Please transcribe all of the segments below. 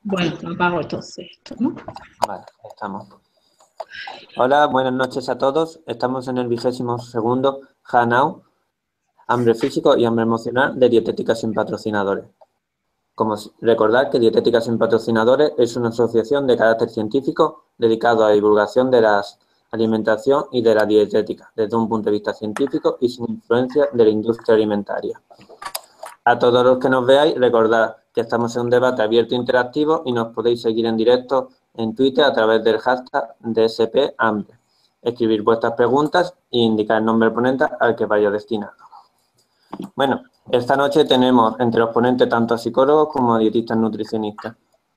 Bueno, apago entonces esto, ¿no? Vale, estamos. Hola, buenas noches a todos. Estamos en el 22º Hanau, hambre físico y hambre emocional de Dietética sin Patrocinadores. Recordad que Dietética sin Patrocinadores es una asociación de carácter científico dedicado a la divulgación de la alimentación y de la dietética desde un punto de vista científico y sin influencia de la industria alimentaria. A todos los que nos veáis, recordad que estamos en un debate abierto e interactivo y nos podéis seguir en directo en Twitter a través del hashtag DSPHambre. Escribir vuestras preguntas e indicar el nombre del ponente al que vaya destinado. Bueno, esta noche tenemos entre los ponentes tanto a psicólogos como a dietistas nutricionistas.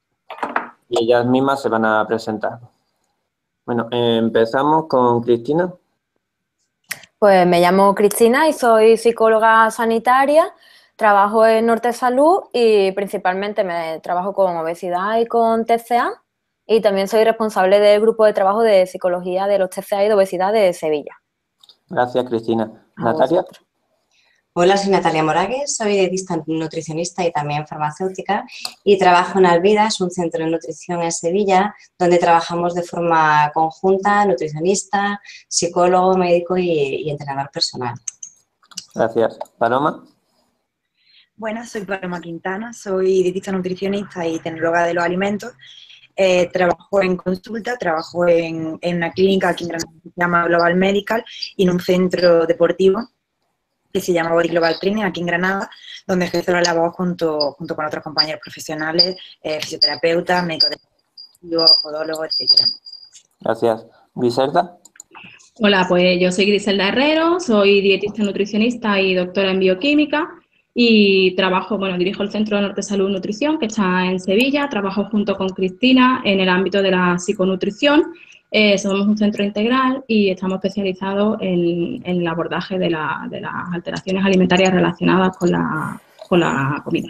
Y ellas mismas se van a presentar. Bueno, empezamos con Cristina. Pues me llamo Cristina y soy psicóloga sanitaria, trabajo en Norte Salud y principalmente me trabajo con obesidad y con TCA y también soy responsable del grupo de trabajo de psicología de los TCA y de obesidad de Sevilla. Gracias, Cristina. A Natalia. vosotros. Hola, soy Natalia Moragues, soy dietista nutricionista y también farmacéutica y trabajo en Alvida, es un centro de nutrición en Sevilla donde trabajamos de forma conjunta, nutricionista, psicólogo, médico y entrenador personal. Gracias. Paloma. Buenas, soy Paloma Quintana, soy dietista nutricionista y tecnóloga de los alimentos. Trabajo en consulta, trabajo en una clínica aquí en Granada que se llama Global Medical y en un centro deportivo que se llama Body Global Training aquí en Granada, donde ejerzo la labor junto con otros compañeros profesionales, fisioterapeutas, médicos deportivos, podólogos, etcétera. Gracias. Griselda. Hola, pues yo soy Griselda Herrero, soy dietista nutricionista y doctora en bioquímica y trabajo, dirijo el Centro de Norte Salud Nutrición que está en Sevilla, trabajo junto con Cristina en el ámbito de la psiconutrición. Somos un centro integral y estamos especializados en el abordaje de las alteraciones alimentarias relacionadas con la comida.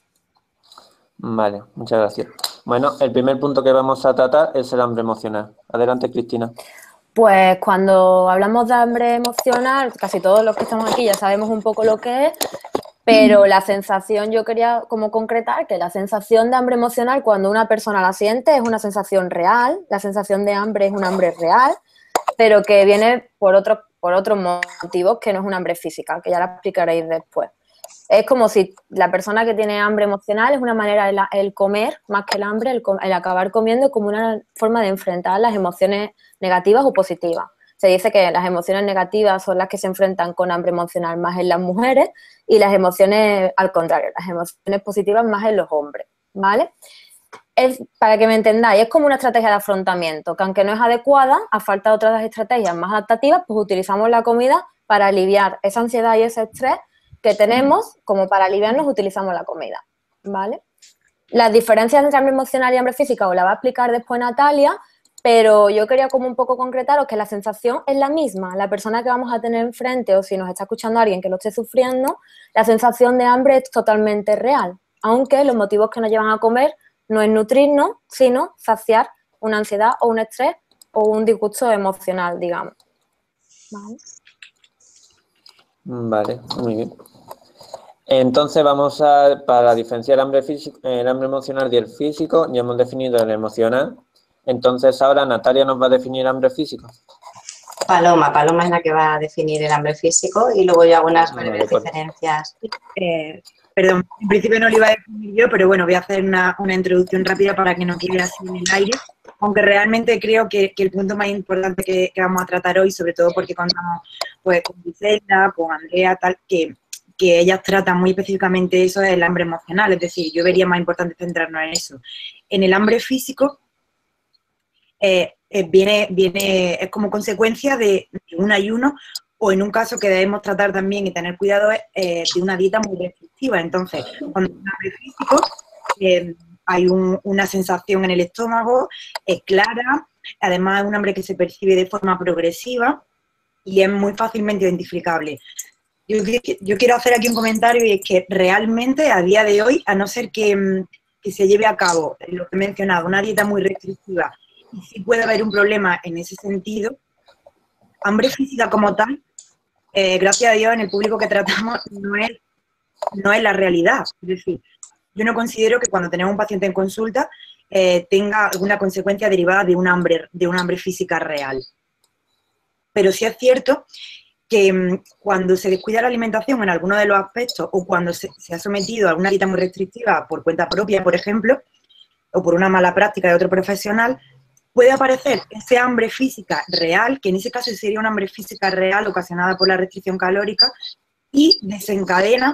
Vale, muchas gracias. Bueno, el primer punto que vamos a tratar es el hambre emocional. Adelante, Cristina. Pues cuando hablamos de hambre emocional, casi todos los que estamos aquí ya sabemos un poco lo que es, pero la sensación, yo quería como concretar que la sensación de hambre emocional cuando una persona la siente es una sensación real, la sensación de hambre es un hambre real, pero que viene por otros motivos que no es un hambre física, que ya la explicaréis después. Es como si la persona que tiene hambre emocional es una manera, el comer, más que el hambre, el acabar comiendo como una forma de enfrentar las emociones negativas o positivas. Se dice que las emociones negativas son las que se enfrentan con hambre emocional más en las mujeres y las emociones, al contrario, las emociones positivas más en los hombres, ¿vale? Para que me entendáis, es como una estrategia de afrontamiento, que aunque no es adecuada, a falta de otras estrategias más adaptativas, pues utilizamos la comida para aliviar esa ansiedad y ese estrés que tenemos, como para aliviarnos utilizamos la comida, ¿vale? Las diferencias entre hambre emocional y hambre física os la va a explicar después Natalia, pero yo quería como un poco concretaros que la sensación es la misma. La persona que vamos a tener enfrente o si nos está escuchando alguien que lo esté sufriendo, la sensación de hambre es totalmente real, aunque los motivos que nos llevan a comer no es nutrirnos, sino saciar una ansiedad o un estrés o un disgusto emocional, digamos. ¿Vale? Vale, muy bien. Entonces para diferenciar el hambre emocional y el físico, ya hemos definido el emocional. Entonces ahora Natalia nos va a definir hambre físico. Paloma es la que va a definir el hambre físico y luego yo hago unas breves diferencias. Perdón, en principio no lo iba a definir yo, pero bueno, voy a hacer una introducción rápida para que no quede así en el aire, aunque realmente creo que el punto más importante que vamos a tratar hoy, sobre todo porque contamos pues, con Griselda, con Andrea, tal, que ellas tratan muy específicamente eso del hambre emocional, es decir, yo vería más importante centrarnos en eso. En el hambre físico es como consecuencia de un ayuno o en un caso que debemos tratar también y tener cuidado es de una dieta muy restrictiva. Entonces, cuando hay un hambre físico, hay una sensación en el estómago, es clara, además es un hambre que se percibe de forma progresiva y es muy fácilmente identificable. Yo quiero hacer aquí un comentario y es que realmente a día de hoy, a no ser que se lleve a cabo lo que he mencionado, una dieta muy restrictiva, y sí puede haber un problema en ese sentido, hambre física como tal, gracias a Dios en el público que tratamos no es la realidad. Es decir, yo no considero que cuando tenemos un paciente en consulta tenga alguna consecuencia derivada de un hambre física real. Pero sí es cierto que cuando se descuida la alimentación en alguno de los aspectos o cuando se ha sometido a alguna dieta muy restrictiva por cuenta propia, por ejemplo, o por una mala práctica de otro profesional, puede aparecer ese hambre física real, que en ese caso sería una hambre física real ocasionada por la restricción calórica, y desencadena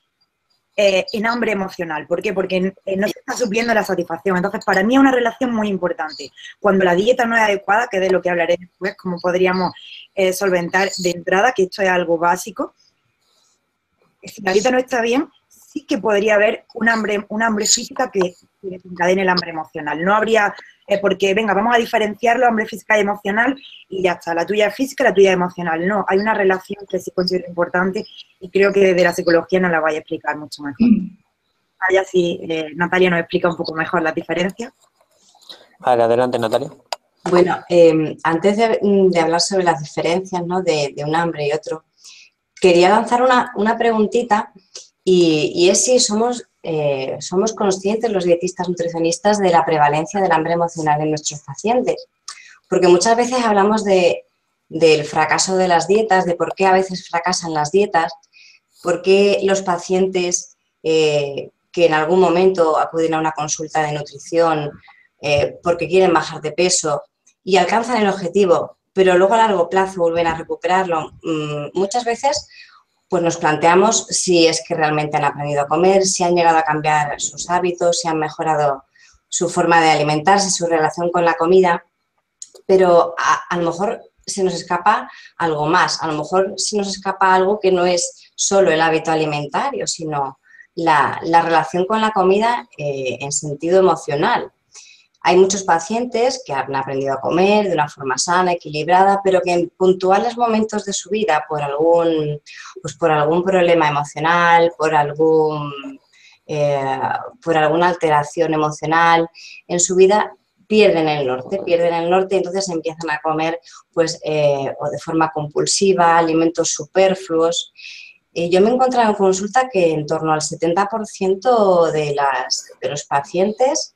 en hambre emocional. ¿Por qué? Porque no se está supliendo la satisfacción. Entonces, para mí es una relación muy importante. Cuando la dieta no es adecuada, que es de lo que hablaré después, cómo podríamos solventar de entrada, que esto es algo básico, si la dieta no está bien, sí que podría haber un hambre física que desencadene el hambre emocional. No habría, porque, venga, vamos a diferenciarlo, hambre física y emocional, y ya está, la tuya es física, la tuya es emocional. No, hay una relación que sí considero importante y creo que desde la psicología nos la vaya a explicar mucho mejor. Ahora sí, Natalia nos explica un poco mejor las diferencias. Vale, adelante, Natalia. Bueno, antes de hablar sobre las diferencias, ¿no?, de un hambre y otro, quería lanzar una preguntita y es si somos conscientes los dietistas nutricionistas de la prevalencia del hambre emocional en nuestros pacientes. Porque muchas veces hablamos del fracaso de las dietas, de por qué a veces fracasan las dietas, por qué los pacientes que en algún momento acuden a una consulta de nutrición porque quieren bajar de peso y alcanzan el objetivo, pero luego a largo plazo vuelven a recuperarlo. Muchas veces pues nos planteamos si es que realmente han aprendido a comer, si han llegado a cambiar sus hábitos, si han mejorado su forma de alimentarse, su relación con la comida, pero a lo mejor se nos escapa algo más, a lo mejor se nos escapa algo que no es solo el hábito alimentario, sino la relación con la comida en sentido emocional. Hay muchos pacientes que han aprendido a comer de una forma sana, equilibrada, pero que en puntuales momentos de su vida, por algún problema emocional, por alguna alteración emocional en su vida, pierden el norte y entonces empiezan a comer pues, o de forma compulsiva, alimentos superfluos. Yo me he encontrado en consulta que en torno al 70% de los pacientes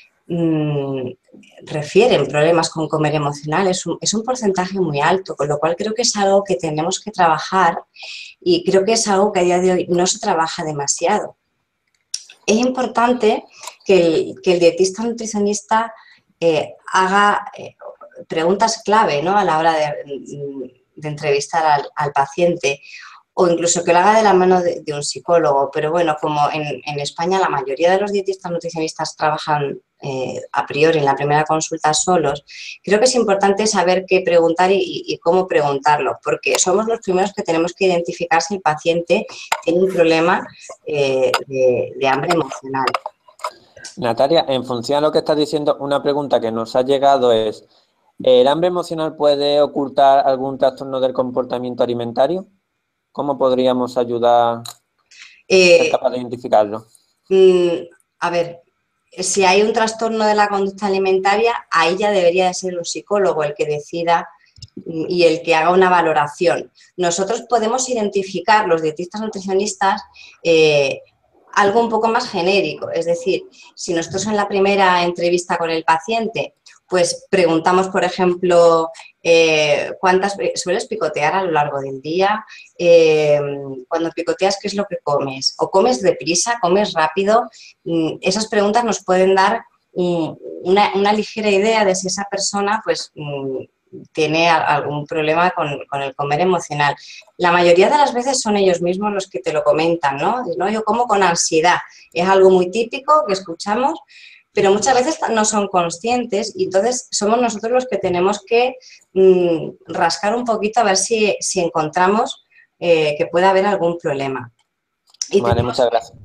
refieren problemas con comer emocional. Es un porcentaje muy alto, con lo cual creo que es algo que tenemos que trabajar y creo que es algo que a día de hoy no se trabaja demasiado. Es importante que el dietista nutricionista haga preguntas clave, ¿no?, a la hora de entrevistar al paciente, o incluso que lo haga de la mano de un psicólogo. Pero bueno, como en España la mayoría de los dietistas nutricionistas trabajan a priori en la primera consulta solos, creo que es importante saber qué preguntar y cómo preguntarlo, porque somos los primeros que tenemos que identificar si el paciente tiene un problema de hambre emocional. Natalia, en función a lo que estás diciendo, una pregunta que nos ha llegado es, ¿el hambre emocional puede ocultar algún trastorno del comportamiento alimentario? ¿Cómo podríamos ayudar a ser capaz de identificarlo? A ver, si hay un trastorno de la conducta alimentaria, ahí ya debería de ser un psicólogo el que decida y el que haga una valoración. Nosotros podemos identificar, los dietistas nutricionistas, algo un poco más genérico. Es decir, si nosotros en la primera entrevista con el paciente pues preguntamos, por ejemplo, ¿cuántas sueles picotear a lo largo del día? Cuando picoteas, ¿qué es lo que comes? ¿O comes deprisa? ¿Comes rápido? Esas preguntas nos pueden dar una ligera idea de si esa persona pues tiene algún problema con el comer emocional. La mayoría de las veces son ellos mismos los que te lo comentan, ¿no? Yo como con ansiedad. Es algo muy típico que escuchamos, pero muchas veces no son conscientes y entonces somos nosotros los que tenemos que rascar un poquito a ver si encontramos que pueda haber algún problema. Vale, muchas gracias.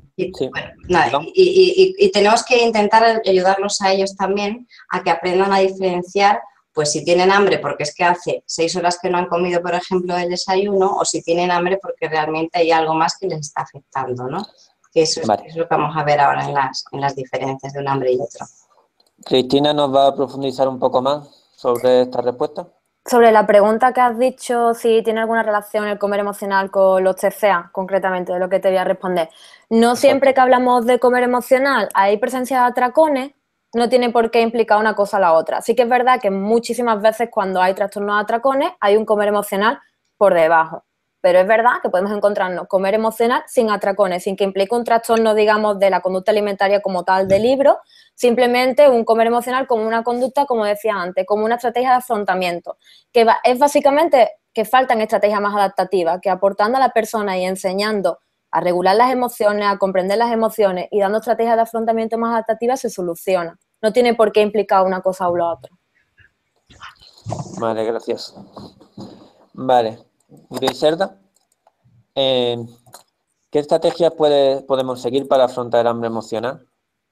Y tenemos que intentar ayudarlos a ellos también a que aprendan a diferenciar, pues si tienen hambre porque es que hace 6 horas que no han comido, por ejemplo, el desayuno, o si tienen hambre porque realmente hay algo más que les está afectando, ¿no? Que eso es lo que vamos a ver ahora en las diferencias de un hambre y otro. Cristina nos va a profundizar un poco más sobre esta respuesta. Sobre la pregunta que has dicho, si tiene alguna relación el comer emocional con los TCA, concretamente, de lo que te voy a responder. No siempre que hablamos de comer emocional hay presencia de atracones, no tiene por qué implicar una cosa a la otra. Sí que es verdad que muchísimas veces cuando hay trastornos de atracones hay un comer emocional por debajo. Pero es verdad que podemos encontrarnos comer emocional sin atracones, sin que implique un trastorno, digamos, de la conducta alimentaria como tal del libro, simplemente un comer emocional como una conducta, como decía antes, como una estrategia de afrontamiento, que es básicamente que faltan estrategias más adaptativas, que aportando a la persona y enseñando a regular las emociones, a comprender las emociones y dando estrategias de afrontamiento más adaptativas se soluciona. No tiene por qué implicar una cosa o la otra. Vale, gracias. Vale. Griselda, ¿qué estrategias podemos seguir para afrontar el hambre emocional?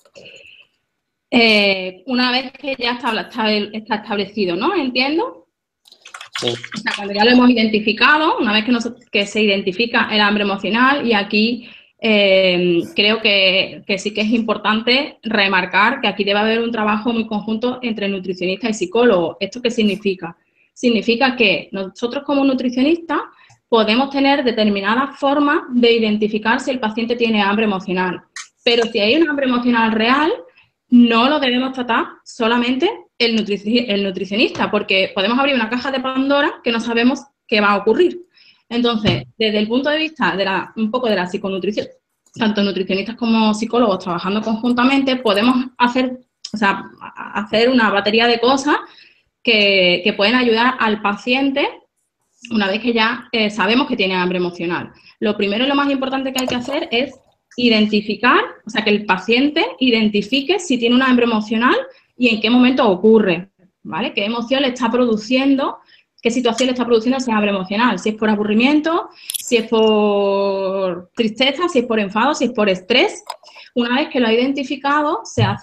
Una vez que ya está establecido, ¿no? Entiendo. Sí. O sea, cuando ya lo hemos identificado, una vez que se identifica el hambre emocional, y aquí creo que sí que es importante remarcar que aquí debe haber un trabajo muy conjunto entre nutricionista y psicólogo. ¿Esto qué significa? Significa que nosotros como nutricionistas podemos tener determinadas formas de identificar si el paciente tiene hambre emocional, pero si hay un hambre emocional real, no lo debemos tratar solamente el nutricionista, porque podemos abrir una caja de Pandora que no sabemos qué va a ocurrir. Entonces, desde el punto de vista de un poco de la psiconutrición, tanto nutricionistas como psicólogos trabajando conjuntamente, podemos hacer una batería de cosas que pueden ayudar al paciente una vez que ya sabemos que tiene hambre emocional. Lo primero y lo más importante que hay que hacer es identificar, o sea, que el paciente identifique si tiene una hambre emocional y en qué momento ocurre, ¿vale? ¿Qué emoción le está produciendo, qué situación le está produciendo ese hambre emocional? Si es por aburrimiento, si es por tristeza, si es por enfado, si es por estrés. Una vez que lo ha identificado,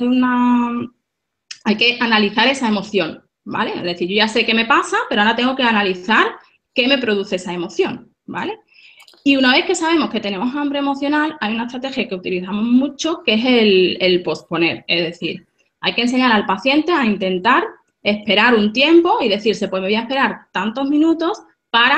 hay que analizar esa emoción, ¿vale? Es decir, yo ya sé qué me pasa, pero ahora tengo que analizar qué me produce esa emoción, ¿vale? Y una vez que sabemos que tenemos hambre emocional, hay una estrategia que utilizamos mucho, que es el posponer. Es decir, hay que enseñar al paciente a intentar esperar un tiempo y decirse, pues me voy a esperar tantos minutos para,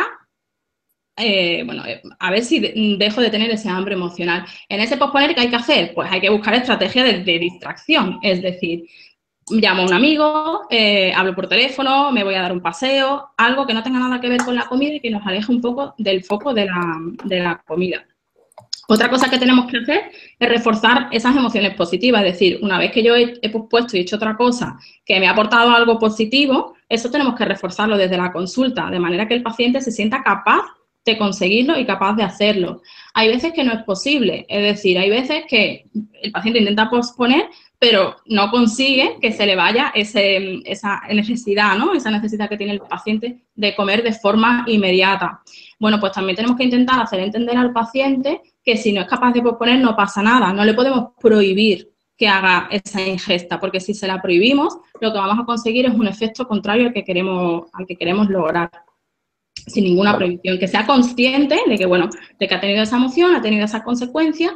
a ver si dejo de tener ese hambre emocional. En ese posponer, ¿qué hay que hacer? Pues hay que buscar estrategias de distracción, es decir, llamo a un amigo, hablo por teléfono, me voy a dar un paseo, algo que no tenga nada que ver con la comida y que nos aleje un poco del foco de la comida. Otra cosa que tenemos que hacer es reforzar esas emociones positivas, es decir, una vez que yo he puesto y hecho otra cosa que me ha aportado algo positivo, eso tenemos que reforzarlo desde la consulta, de manera que el paciente se sienta capaz de conseguirlo y capaz de hacerlo. Hay veces que no es posible, es decir, hay veces que el paciente intenta posponer, pero no consigue que se le vaya esa necesidad, ¿no? Esa necesidad que tiene el paciente de comer de forma inmediata. Bueno, pues también tenemos que intentar hacer entender al paciente que si no es capaz de posponer no pasa nada, no le podemos prohibir que haga esa ingesta, porque si se la prohibimos, lo que vamos a conseguir es un efecto contrario al que queremos lograr, sin ninguna prohibición, que sea consciente de que, bueno, de que ha tenido esa emoción, ha tenido esa consecuencia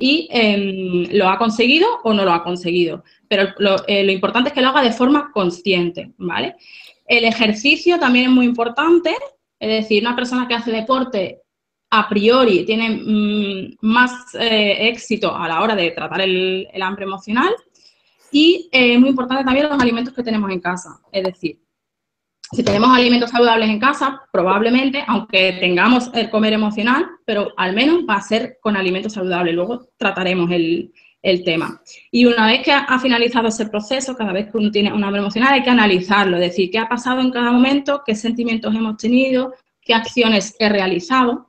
y lo ha conseguido o no lo ha conseguido. Pero lo importante es que lo haga de forma consciente, ¿vale? El ejercicio también es muy importante, es decir, una persona que hace deporte a priori tiene más éxito a la hora de tratar el hambre emocional y es muy importante también los alimentos que tenemos en casa, es decir, si tenemos alimentos saludables en casa, probablemente, aunque tengamos el comer emocional, pero al menos va a ser con alimentos saludables. Luego trataremos el tema. Y una vez que ha finalizado ese proceso, cada vez que uno tiene un hambre emocional, hay que analizarlo, es decir, qué ha pasado en cada momento, qué sentimientos hemos tenido, qué acciones he realizado.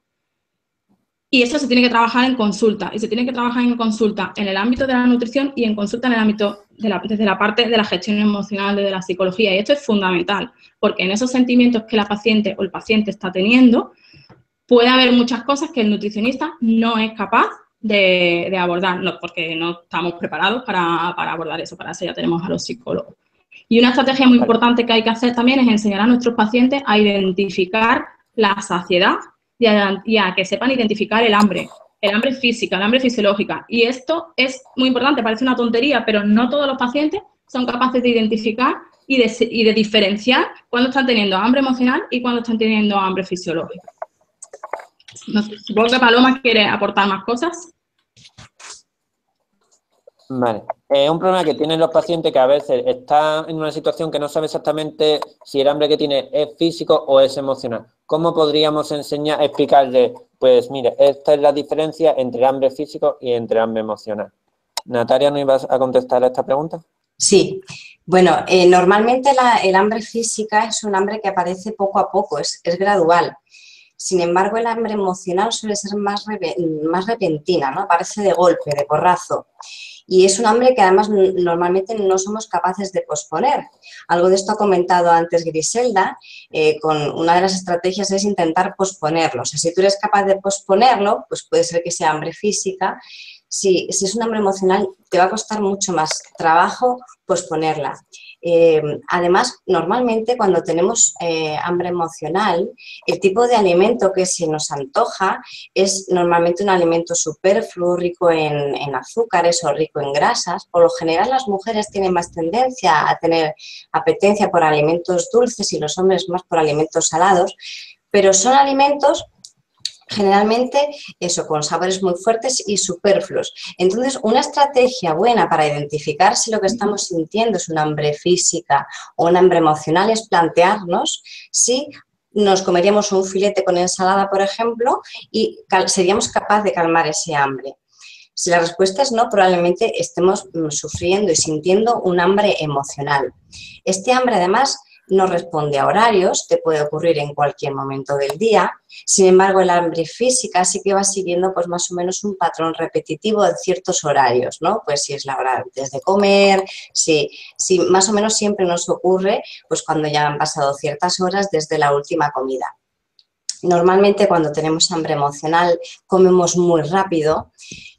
Y eso se tiene que trabajar en consulta, y se tiene que trabajar en consulta en el ámbito de la nutrición y en consulta en el ámbito desde la parte de la gestión emocional, desde la psicología. Y esto es fundamental, porque en esos sentimientos que la paciente o el paciente está teniendo, puede haber muchas cosas que el nutricionista no es capaz de abordar, no, porque no estamos preparados para abordar eso, para eso ya tenemos a los psicólogos. Y una estrategia muy importante que hay que hacer también es enseñar a nuestros pacientes a identificar la saciedad y a que sepan identificar el hambre física, el hambre fisiológica. Y esto es muy importante, parece una tontería, pero no todos los pacientes son capaces de identificar y de diferenciar cuándo están teniendo hambre emocional y cuándo están teniendo hambre fisiológica. No sé, supongo que Paloma quiere aportar más cosas. Vale. Es un problema que tienen los pacientes que a veces están en una situación que no sabe exactamente si el hambre que tiene es físico o es emocional. ¿Cómo podríamos explicarle, pues mire, esta es la diferencia entre hambre físico y entre hambre emocional? Natalia, ¿no ibas a contestar a esta pregunta? Sí, bueno, normalmente el hambre física es un hambre que aparece poco a poco, es gradual. Sin embargo, el hambre emocional suele ser más repentina, ¿no? Aparece de golpe, de porrazo. Y es un hambre que además normalmente no somos capaces de posponer. Algo de esto ha comentado antes Griselda, con una de las estrategias es intentar posponerlo. O sea, si tú eres capaz de posponerlo, pues puede ser que sea hambre física. Si es un hambre emocional, te va a costar mucho más trabajo posponerla. Además, normalmente cuando tenemos hambre emocional, el tipo de alimento que se nos antoja es normalmente un alimento superfluo, rico en azúcares o rico en grasas. Por lo general, las mujeres tienen más tendencia a tener apetencia por alimentos dulces y los hombres más por alimentos salados, pero son alimentos generalmente eso, con sabores muy fuertes y superfluos. Entonces, una estrategia buena para identificar si lo que estamos sintiendo es una hambre física o una hambre emocional es plantearnos si nos comeríamos un filete con ensalada, por ejemplo, y seríamos capaces de calmar ese hambre. Si la respuesta es no, probablemente estemos sufriendo y sintiendo un hambre emocional. Este hambre, además, no responde a horarios, te puede ocurrir en cualquier momento del día. Sin embargo, el hambre física sí que va siguiendo pues más o menos un patrón repetitivo de ciertos horarios, ¿no? Pues si es la hora antes de comer, si más o menos siempre nos ocurre pues cuando ya han pasado ciertas horas desde la última comida. Normalmente cuando tenemos hambre emocional comemos muy rápido,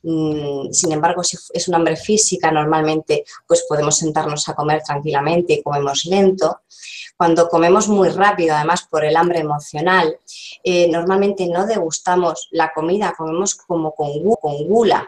sin embargo si es una hambre física normalmente pues podemos sentarnos a comer tranquilamente y comemos lento. Cuando comemos muy rápido, además por el hambre emocional, normalmente no degustamos la comida, comemos como con gula.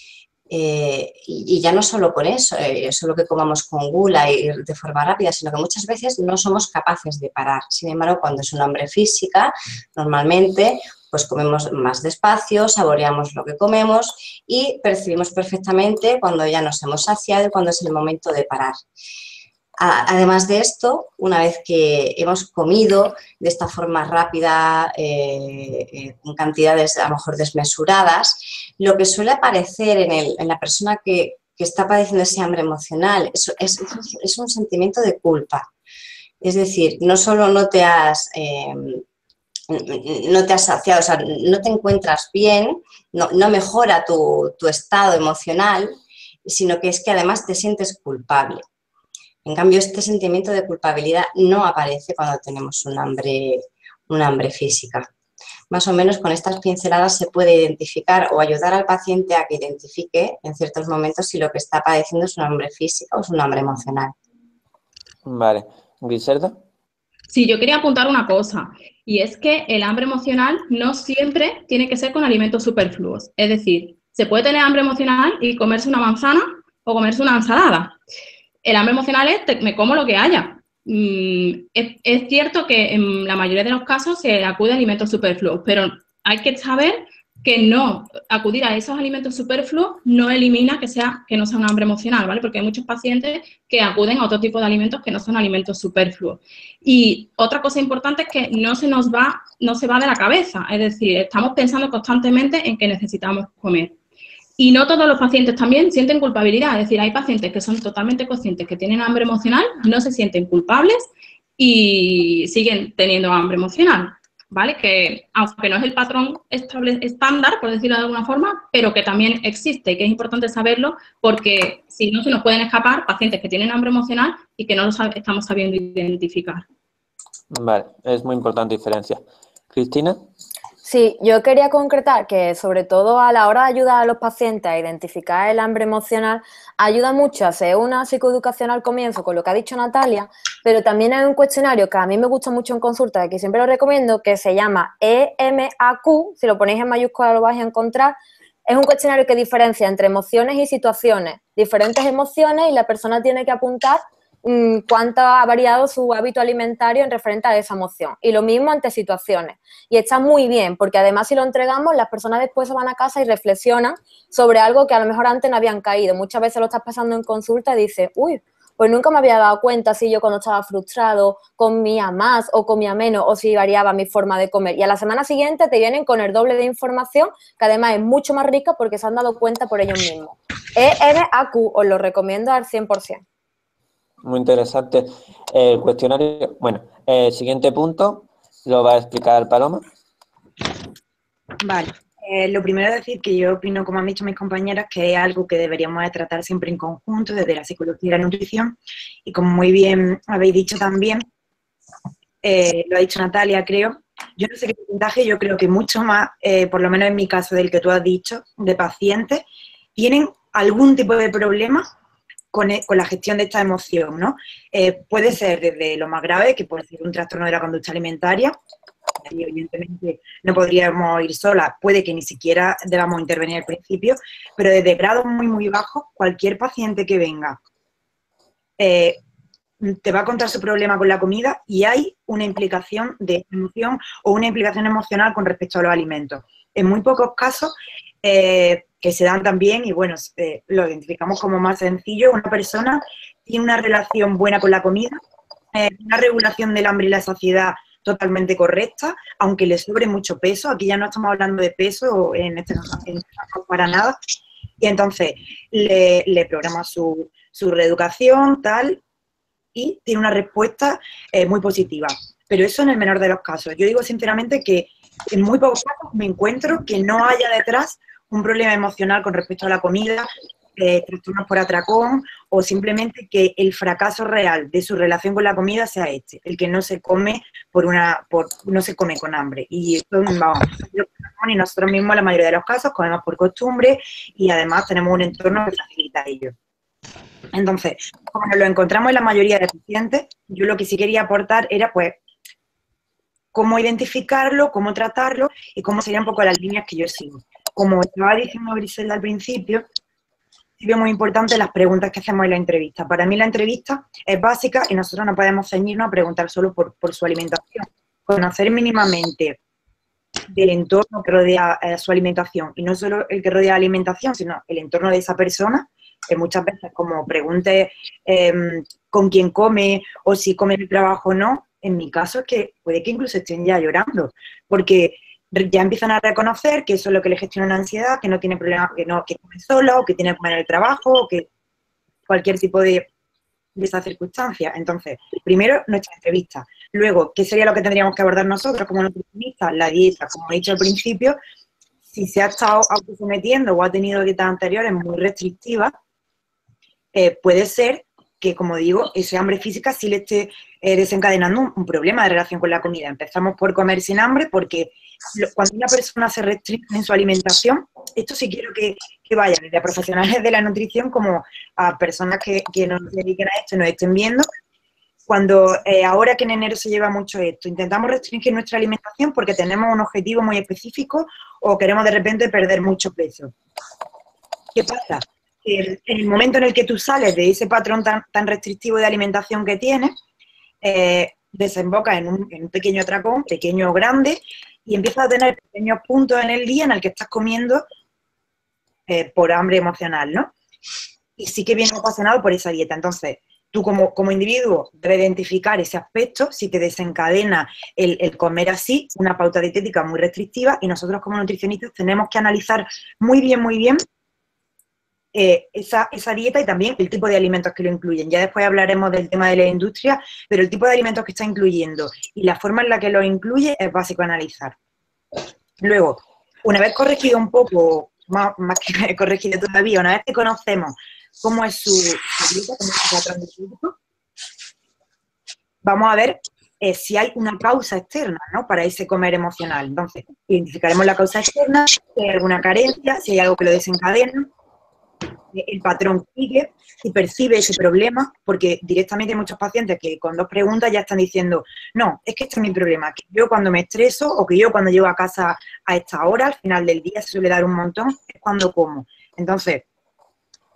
Y ya no solo con eso, solo que comamos con gula y de forma rápida, sino que muchas veces no somos capaces de parar. Sin embargo, cuando es una hambre física, normalmente pues comemos más despacio, saboreamos lo que comemos y percibimos perfectamente cuando ya nos hemos saciado y cuando es el momento de parar. Además de esto, una vez que hemos comido de esta forma rápida, con cantidades a lo mejor desmesuradas, lo que suele aparecer en la persona que está padeciendo ese hambre emocional es un sentimiento de culpa. Es decir, no solo no te has saciado, o sea, no te encuentras bien, no mejora tu estado emocional, sino que es que además te sientes culpable. En cambio, este sentimiento de culpabilidad no aparece cuando tenemos un hambre física. Más o menos con estas pinceladas se puede identificar o ayudar al paciente a que identifique en ciertos momentos si lo que está padeciendo es un hambre física o es un hambre emocional. Vale. Griselda. Sí, yo quería apuntar una cosa, y es que el hambre emocional no siempre tiene que ser con alimentos superfluos. Es decir, se puede tener hambre emocional y comerse una manzana o comerse una ensalada. El hambre emocional es me como lo que haya. Es cierto que en la mayoría de los casos se acude a alimentos superfluos, pero hay que saber que no acudir a esos alimentos superfluos no elimina que no sea un hambre emocional, ¿vale? Porque hay muchos pacientes que acuden a otro tipo de alimentos que no son alimentos superfluos. Y otra cosa importante es que no se va de la cabeza, es decir, estamos pensando constantemente en que necesitamos comer. Y no todos los pacientes también sienten culpabilidad, es decir, hay pacientes que son totalmente conscientes que tienen hambre emocional, no se sienten culpables y siguen teniendo hambre emocional, ¿vale? Que aunque no es el patrón estándar, por decirlo de alguna forma, pero que también existe y que es importante saberlo porque si no se nos pueden escapar pacientes que tienen hambre emocional y que no lo estamos sabiendo identificar. Vale, es muy importante diferencia. Cristina. Sí, yo quería concretar que sobre todo a la hora de ayudar a los pacientes a identificar el hambre emocional, ayuda mucho a hacer una psicoeducación al comienzo con lo que ha dicho Natalia, pero también hay un cuestionario que a mí me gusta mucho en consulta, que siempre lo recomiendo, que se llama EMAQ, si lo ponéis en mayúscula lo vais a encontrar. Es un cuestionario que diferencia entre emociones y situaciones, diferentes emociones, y la persona tiene que apuntar cuánto ha variado su hábito alimentario en referente a esa emoción. Y lo mismo ante situaciones. Y está muy bien, porque además si lo entregamos, las personas después se van a casa y reflexionan sobre algo que a lo mejor antes no habían caído. Muchas veces lo estás pasando en consulta y dices, uy, pues nunca me había dado cuenta si yo cuando estaba frustrado comía más o comía menos o si variaba mi forma de comer. Y a la semana siguiente te vienen con el doble de información, que además es mucho más rica porque se han dado cuenta por ellos mismos. ENAQ, os lo recomiendo al 100%. Muy interesante. El cuestionario, bueno, el siguiente punto lo va a explicar Paloma. Vale. Lo primero es decir que yo opino, como han dicho mis compañeras, que es algo que deberíamos de tratar siempre en conjunto desde la psicología y la nutrición. Y como muy bien habéis dicho también, lo ha dicho Natalia, creo, yo no sé qué porcentaje, yo creo que mucho más, por lo menos en mi caso del que tú has dicho, de pacientes, tienen algún tipo de problema con la gestión de esta emoción, ¿no? Puede ser desde lo más grave, que puede ser un trastorno de la conducta alimentaria, y evidentemente no podríamos ir solas, puede que ni siquiera debamos intervenir al principio, pero desde grados muy, muy bajos, cualquier paciente que venga te va a contar su problema con la comida y hay una implicación de emoción o una implicación emocional con respecto a los alimentos. En muy pocos casos que se dan también, y bueno, lo identificamos como más sencillo, una persona tiene una relación buena con la comida, una regulación del hambre y la saciedad totalmente correcta, aunque le sobre mucho peso. Aquí ya no estamos hablando de peso en este caso para nada. Y entonces le programa su reeducación, tal, y tiene una respuesta muy positiva. Pero eso en el menor de los casos. Yo digo sinceramente que en muy pocos casos me encuentro que no haya detrás un problema emocional con respecto a la comida, trastornos por atracón, o simplemente que el fracaso real de su relación con la comida sea el que no se come no se come con hambre. Y esto, vamos, y nosotros mismos en la mayoría de los casos comemos por costumbre y además tenemos un entorno que facilita ello. Entonces, como nos lo encontramos en la mayoría de pacientes, yo lo que sí quería aportar era, pues, cómo identificarlo, cómo tratarlo y cómo serían un poco las líneas que yo sigo. Como estaba diciendo Griselda al principio, sí veo muy importante las preguntas que hacemos en la entrevista. Para mí la entrevista es básica y nosotros no podemos ceñirnos a preguntar solo por su alimentación. Conocer mínimamente del entorno que rodea su alimentación, y no solo el que rodea la alimentación, sino el entorno de esa persona, que muchas veces como pregunte con quién come o si come en el trabajo o no, en mi caso es que puede que incluso estén ya llorando, porque ya empiezan a reconocer que eso es lo que le gestiona la ansiedad, que no tiene problema, que come sola o que tiene que comer en el trabajo o que cualquier tipo de esa circunstancia. Entonces, primero, nuestra entrevista. Luego, ¿qué sería lo que tendríamos que abordar nosotros como nutricionistas? La dieta. Como he dicho al principio, si se ha estado autosometiendo o ha tenido dietas anteriores muy restrictivas, puede ser que, como digo, ese hambre física sí le esté desencadenando un problema de relación con la comida. Empezamos por comer sin hambre porque cuando una persona se restringe en su alimentación, esto sí quiero que vayan desde a profesionales de la nutrición como a personas que no se dediquen a esto y nos estén viendo. Cuando ahora que en enero se lleva mucho esto, intentamos restringir nuestra alimentación porque tenemos un objetivo muy específico o queremos de repente perder mucho peso. ¿Qué pasa? En el momento en el que tú sales de ese patrón tan restrictivo de alimentación que tienes, desemboca en un pequeño atracón, pequeño o grande, y empiezas a tener pequeños puntos en el día en el que estás comiendo por hambre emocional, ¿no? Y sí que viene ocasionado por esa dieta. Entonces, tú como individuo debes identificar ese aspecto, si te desencadena el comer así, una pauta dietética muy restrictiva, y nosotros como nutricionistas tenemos que analizar muy bien esa dieta y también el tipo de alimentos que lo incluyen. Ya después hablaremos del tema de la industria, pero el tipo de alimentos que está incluyendo y la forma en la que lo incluye es básico analizar. Luego, una vez corregido un poco, más que corregido todavía, una vez que conocemos cómo es su dieta, cómo es su patrón dietético, vamos a ver si hay una causa externa, ¿no?, para ese comer emocional. Entonces, identificaremos la causa externa, si hay alguna carencia, si hay algo que lo desencadena, el patrón sigue y percibe ese problema, porque directamente hay muchos pacientes que con 2 preguntas ya están diciendo, no, es que este es mi problema, que yo cuando me estreso o que yo cuando llego a casa a esta hora, al final del día se suele dar un montón, es cuando como. Entonces,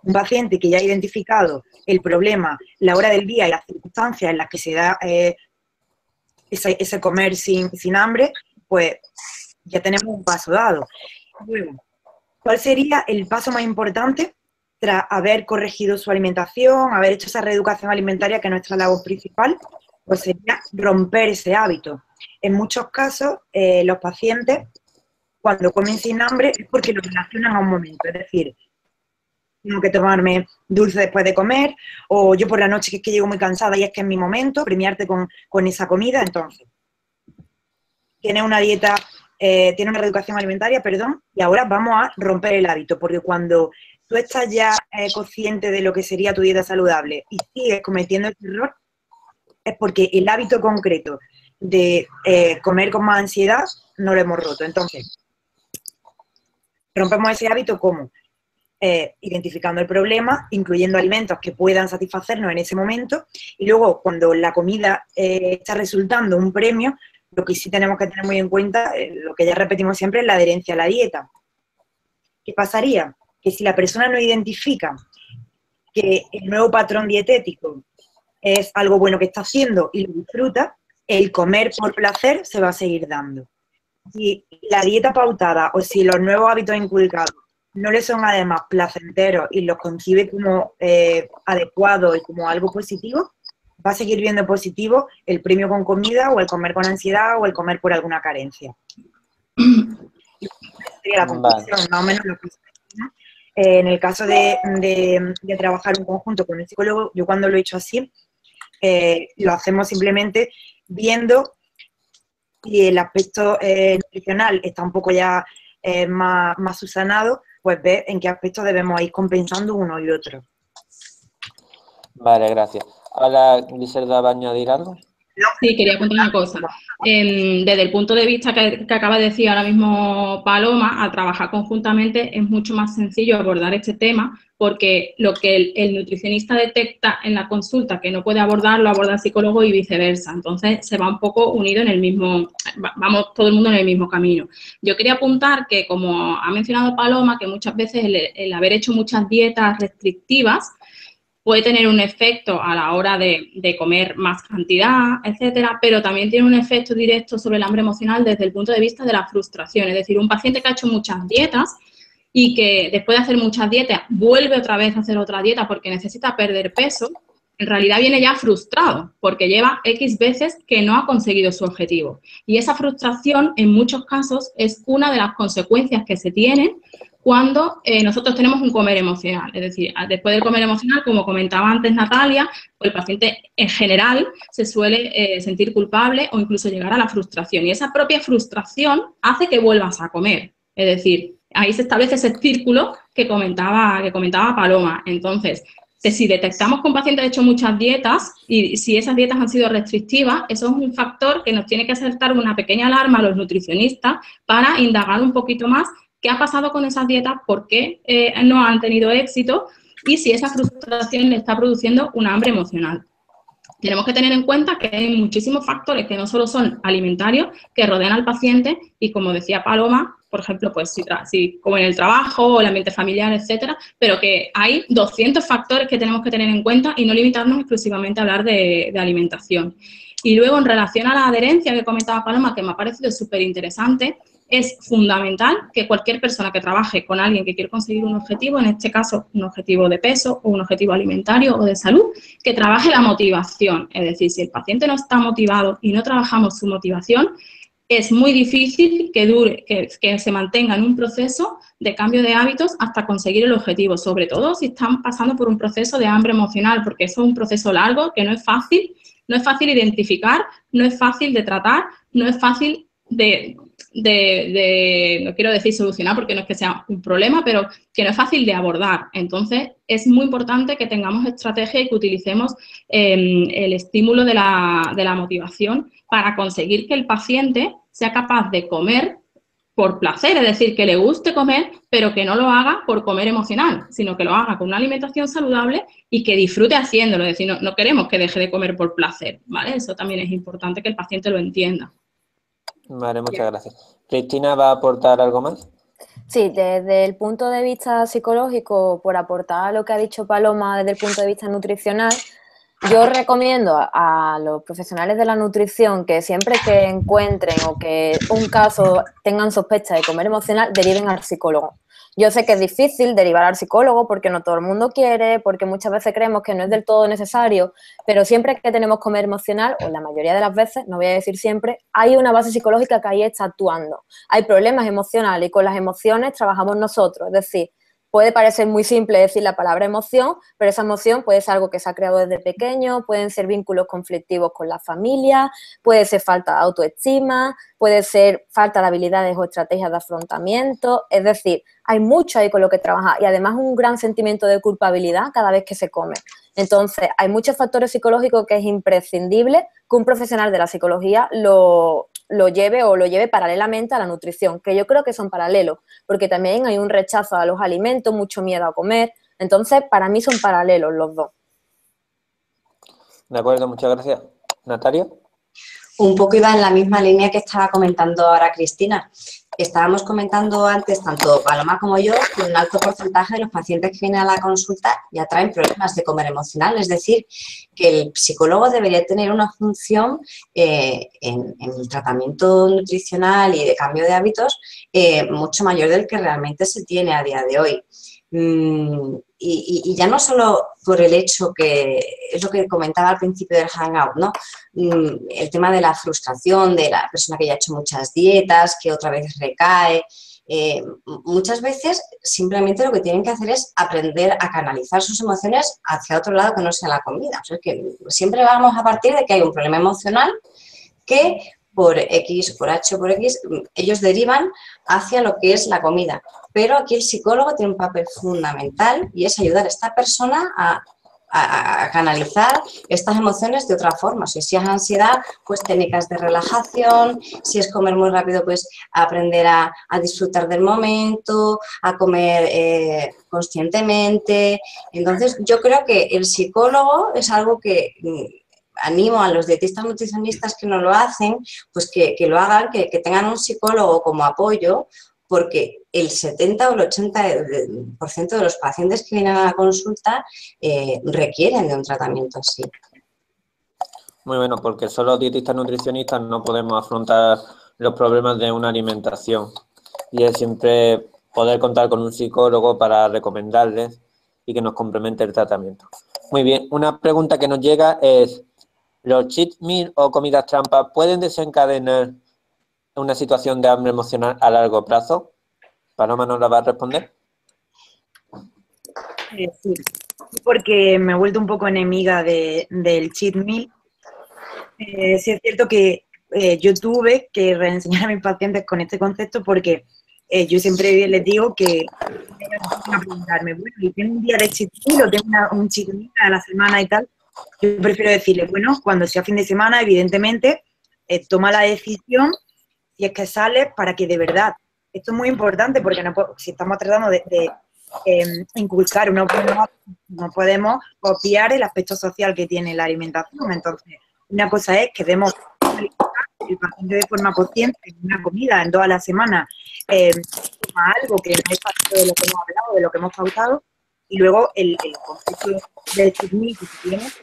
Un paciente que ya ha identificado el problema, la hora del día y las circunstancias en las que se da ese comer sin hambre, pues ya tenemos un paso dado. Luego, ¿cuál sería el paso más importante tras haber corregido su alimentación, haber hecho esa reeducación alimentaria, que es nuestra labor principal? Pues sería romper ese hábito. En muchos casos, los pacientes, cuando comen sin hambre, es porque lo relacionan a un momento, es decir, tengo que tomarme dulce después de comer, o yo por la noche que es que llego muy cansada y es que es mi momento, premiarte con esa comida. Entonces, tienes una dieta, tienes una reeducación alimentaria, perdón, y ahora vamos a romper el hábito, porque cuando tú estás ya consciente de lo que sería tu dieta saludable y sigues cometiendo ese error, es porque el hábito concreto de comer con más ansiedad no lo hemos roto. Entonces, rompemos ese hábito ¿cómo? Identificando el problema, incluyendo alimentos que puedan satisfacernos en ese momento, y luego cuando la comida está resultando un premio, lo que sí tenemos que tener muy en cuenta, lo que ya repetimos siempre, es la adherencia a la dieta. ¿Qué pasaría? Que si la persona no identifica que el nuevo patrón dietético es algo bueno que está haciendo y lo disfruta, el comer por placer se va a seguir dando. Si la dieta pautada o si los nuevos hábitos inculcados no le son además placenteros y los concibe como adecuados y como algo positivo, va a seguir viendo positivo el premio con comida o el comer con ansiedad o el comer por alguna carencia. Sería la conclusión, más o menos lo que ¿no? En el caso de trabajar en conjunto con el psicólogo, yo cuando lo he hecho así, lo hacemos simplemente viendo si el aspecto nutricional está un poco ya más subsanado, pues ver en qué aspectos debemos ir compensando uno y otro. Vale, gracias. Ahora, Griselda, ¿va a añadir algo? Sí, quería contar una cosa. Desde el punto de vista que acaba de decir ahora mismo Paloma, al trabajar conjuntamente es mucho más sencillo abordar este tema, porque lo que el nutricionista detecta en la consulta que no puede abordar, lo aborda el psicólogo y viceversa. Entonces, se va un poco unido en el mismo, vamos todo el mundo en el mismo camino. Yo quería apuntar que, como ha mencionado Paloma, que muchas veces el haber hecho muchas dietas restrictivas puede tener un efecto a la hora de comer más cantidad, etcétera, pero también tiene un efecto directo sobre el hambre emocional desde el punto de vista de la frustración. Es decir, un paciente que ha hecho muchas dietas y que después de hacer muchas dietas vuelve otra vez a hacer otra dieta porque necesita perder peso, en realidad viene ya frustrado porque lleva X veces que no ha conseguido su objetivo. Y esa frustración, en muchos casos, es una de las consecuencias que se tienen cuando nosotros tenemos un comer emocional. Es decir, después del comer emocional, como comentaba antes Natalia, pues el paciente en general se suele sentir culpable o incluso llegar a la frustración. Y esa propia frustración hace que vuelvas a comer. Es decir, ahí se establece ese círculo que comentaba Paloma. Entonces, si detectamos que un paciente ha hecho muchas dietas y si esas dietas han sido restrictivas, eso es un factor que nos tiene que saltar una pequeña alarma a los nutricionistas para indagar un poquito más qué ha pasado con esas dietas, por qué no han tenido éxito y si esa frustración le está produciendo una hambre emocional. Tenemos que tener en cuenta que hay muchísimos factores que no solo son alimentarios, que rodean al paciente y, como decía Paloma, por ejemplo, pues si como en el trabajo o el ambiente familiar, etcétera, pero que hay 200 factores que tenemos que tener en cuenta y no limitarnos exclusivamente a hablar de alimentación. Y luego, en relación a la adherencia que comentaba Paloma, que me ha parecido súper interesante, es fundamental que cualquier persona que trabaje con alguien que quiere conseguir un objetivo, en este caso un objetivo de peso o un objetivo alimentario o de salud, que trabaje la motivación. Es decir, si el paciente no está motivado y no trabajamos su motivación, es muy difícil que se mantenga en un proceso de cambio de hábitos hasta conseguir el objetivo, sobre todo si están pasando por un proceso de hambre emocional, porque eso es un proceso largo que no es fácil identificar, no es fácil de tratar, no es fácil no quiero decir solucionar porque no es que sea un problema, pero que no es fácil de abordar. Entonces, es muy importante que tengamos estrategia y que utilicemos el estímulo de la motivación para conseguir que el paciente sea capaz de comer por placer, es decir, que le guste comer, pero que no lo haga por comer emocional, sino que lo haga con una alimentación saludable y que disfrute haciéndolo. Es decir, no queremos que deje de comer por placer, ¿vale? Eso también es importante que el paciente lo entienda. Vale, muchas gracias. ¿Cristina va a aportar algo más? Sí, desde el punto de vista psicológico, por aportar a lo que ha dicho Paloma desde el punto de vista nutricional, yo recomiendo a los profesionales de la nutrición que siempre que encuentren o que un caso tengan sospecha de comer emocional, deriven al psicólogo. Yo sé que es difícil derivar al psicólogo porque no todo el mundo quiere, porque muchas veces creemos que no es del todo necesario, pero siempre que tenemos comer emocional, o la mayoría de las veces, no voy a decir siempre, hay una base psicológica que ahí está actuando. Hay problemas emocionales y con las emociones trabajamos nosotros, es decir, puede parecer muy simple decir la palabra emoción, pero esa emoción puede ser algo que se ha creado desde pequeño, pueden ser vínculos conflictivos con la familia, puede ser falta de autoestima, puede ser falta de habilidades o estrategias de afrontamiento, es decir, hay mucho ahí con lo que trabajar y además un gran sentimiento de culpabilidad cada vez que se come. Entonces, hay muchos factores psicológicos que es imprescindible que un profesional de la psicología lo lleve paralelamente a la nutrición, que yo creo que son paralelos, porque también hay un rechazo a los alimentos, mucho miedo a comer, entonces para mí son paralelos los dos. De acuerdo, muchas gracias. Natalia. Un poco iba en la misma línea que estaba comentando ahora Cristina. Estábamos comentando antes, tanto Paloma como yo, que un alto porcentaje de los pacientes que vienen a la consulta ya traen problemas de comer emocional. Es decir, que el psicólogo debería tener una función en el tratamiento nutricional y de cambio de hábitos mucho mayor del que realmente se tiene a día de hoy. Y ya no solo por el hecho que es lo que comentaba al principio del hangout, ¿no? El tema de la frustración de la persona que ya ha hecho muchas dietas, que otra vez recae. Muchas veces simplemente lo que tienen que hacer es aprender a canalizar sus emociones hacia otro lado que no sea la comida. O sea, que siempre vamos a partir de que hay un problema emocional que por X, por H o por X, ellos derivan hacia lo que es la comida. Pero aquí el psicólogo tiene un papel fundamental y es ayudar a esta persona a canalizar estas emociones de otra forma. Si es ansiedad, pues técnicas de relajación. Si es comer muy rápido, pues aprender a disfrutar del momento, a comer conscientemente. Entonces, yo creo que el psicólogo es algo que animo a los dietistas nutricionistas que no lo hacen, pues que lo hagan, que tengan un psicólogo como apoyo, porque el 70 o el 80% de los pacientes que vienen a la consulta requieren de un tratamiento así. Muy bueno, porque solo dietistas nutricionistas no podemos afrontar los problemas de una alimentación. Y es siempre poder contar con un psicólogo para recomendarles y que nos complemente el tratamiento. Muy bien, una pregunta que nos llega es: ¿los cheat meal o comidas trampa pueden desencadenar una situación de hambre emocional a largo plazo? ¿Paloma nos la va a responder? Sí, porque me he vuelto un poco enemiga del cheat meal. Sí es cierto que yo tuve que reenseñar a mis pacientes con este concepto porque yo siempre les digo que van a preguntarme, bueno, ¿y tengo un día de cheat meal o tengo un cheat meal a la semana y tal? Yo prefiero decirles, bueno, cuando sea fin de semana, evidentemente, toma la decisión si es que sales para que de verdad, esto es muy importante porque si estamos tratando de inculcar una opinión, no podemos obviar el aspecto social que tiene la alimentación. Entonces, una cosa es que demos el paciente de forma consciente en una comida en toda la semana, toma algo que no es parte de lo que hemos hablado, de lo que hemos pautado, y luego el concepto del cheat meal que se tiene,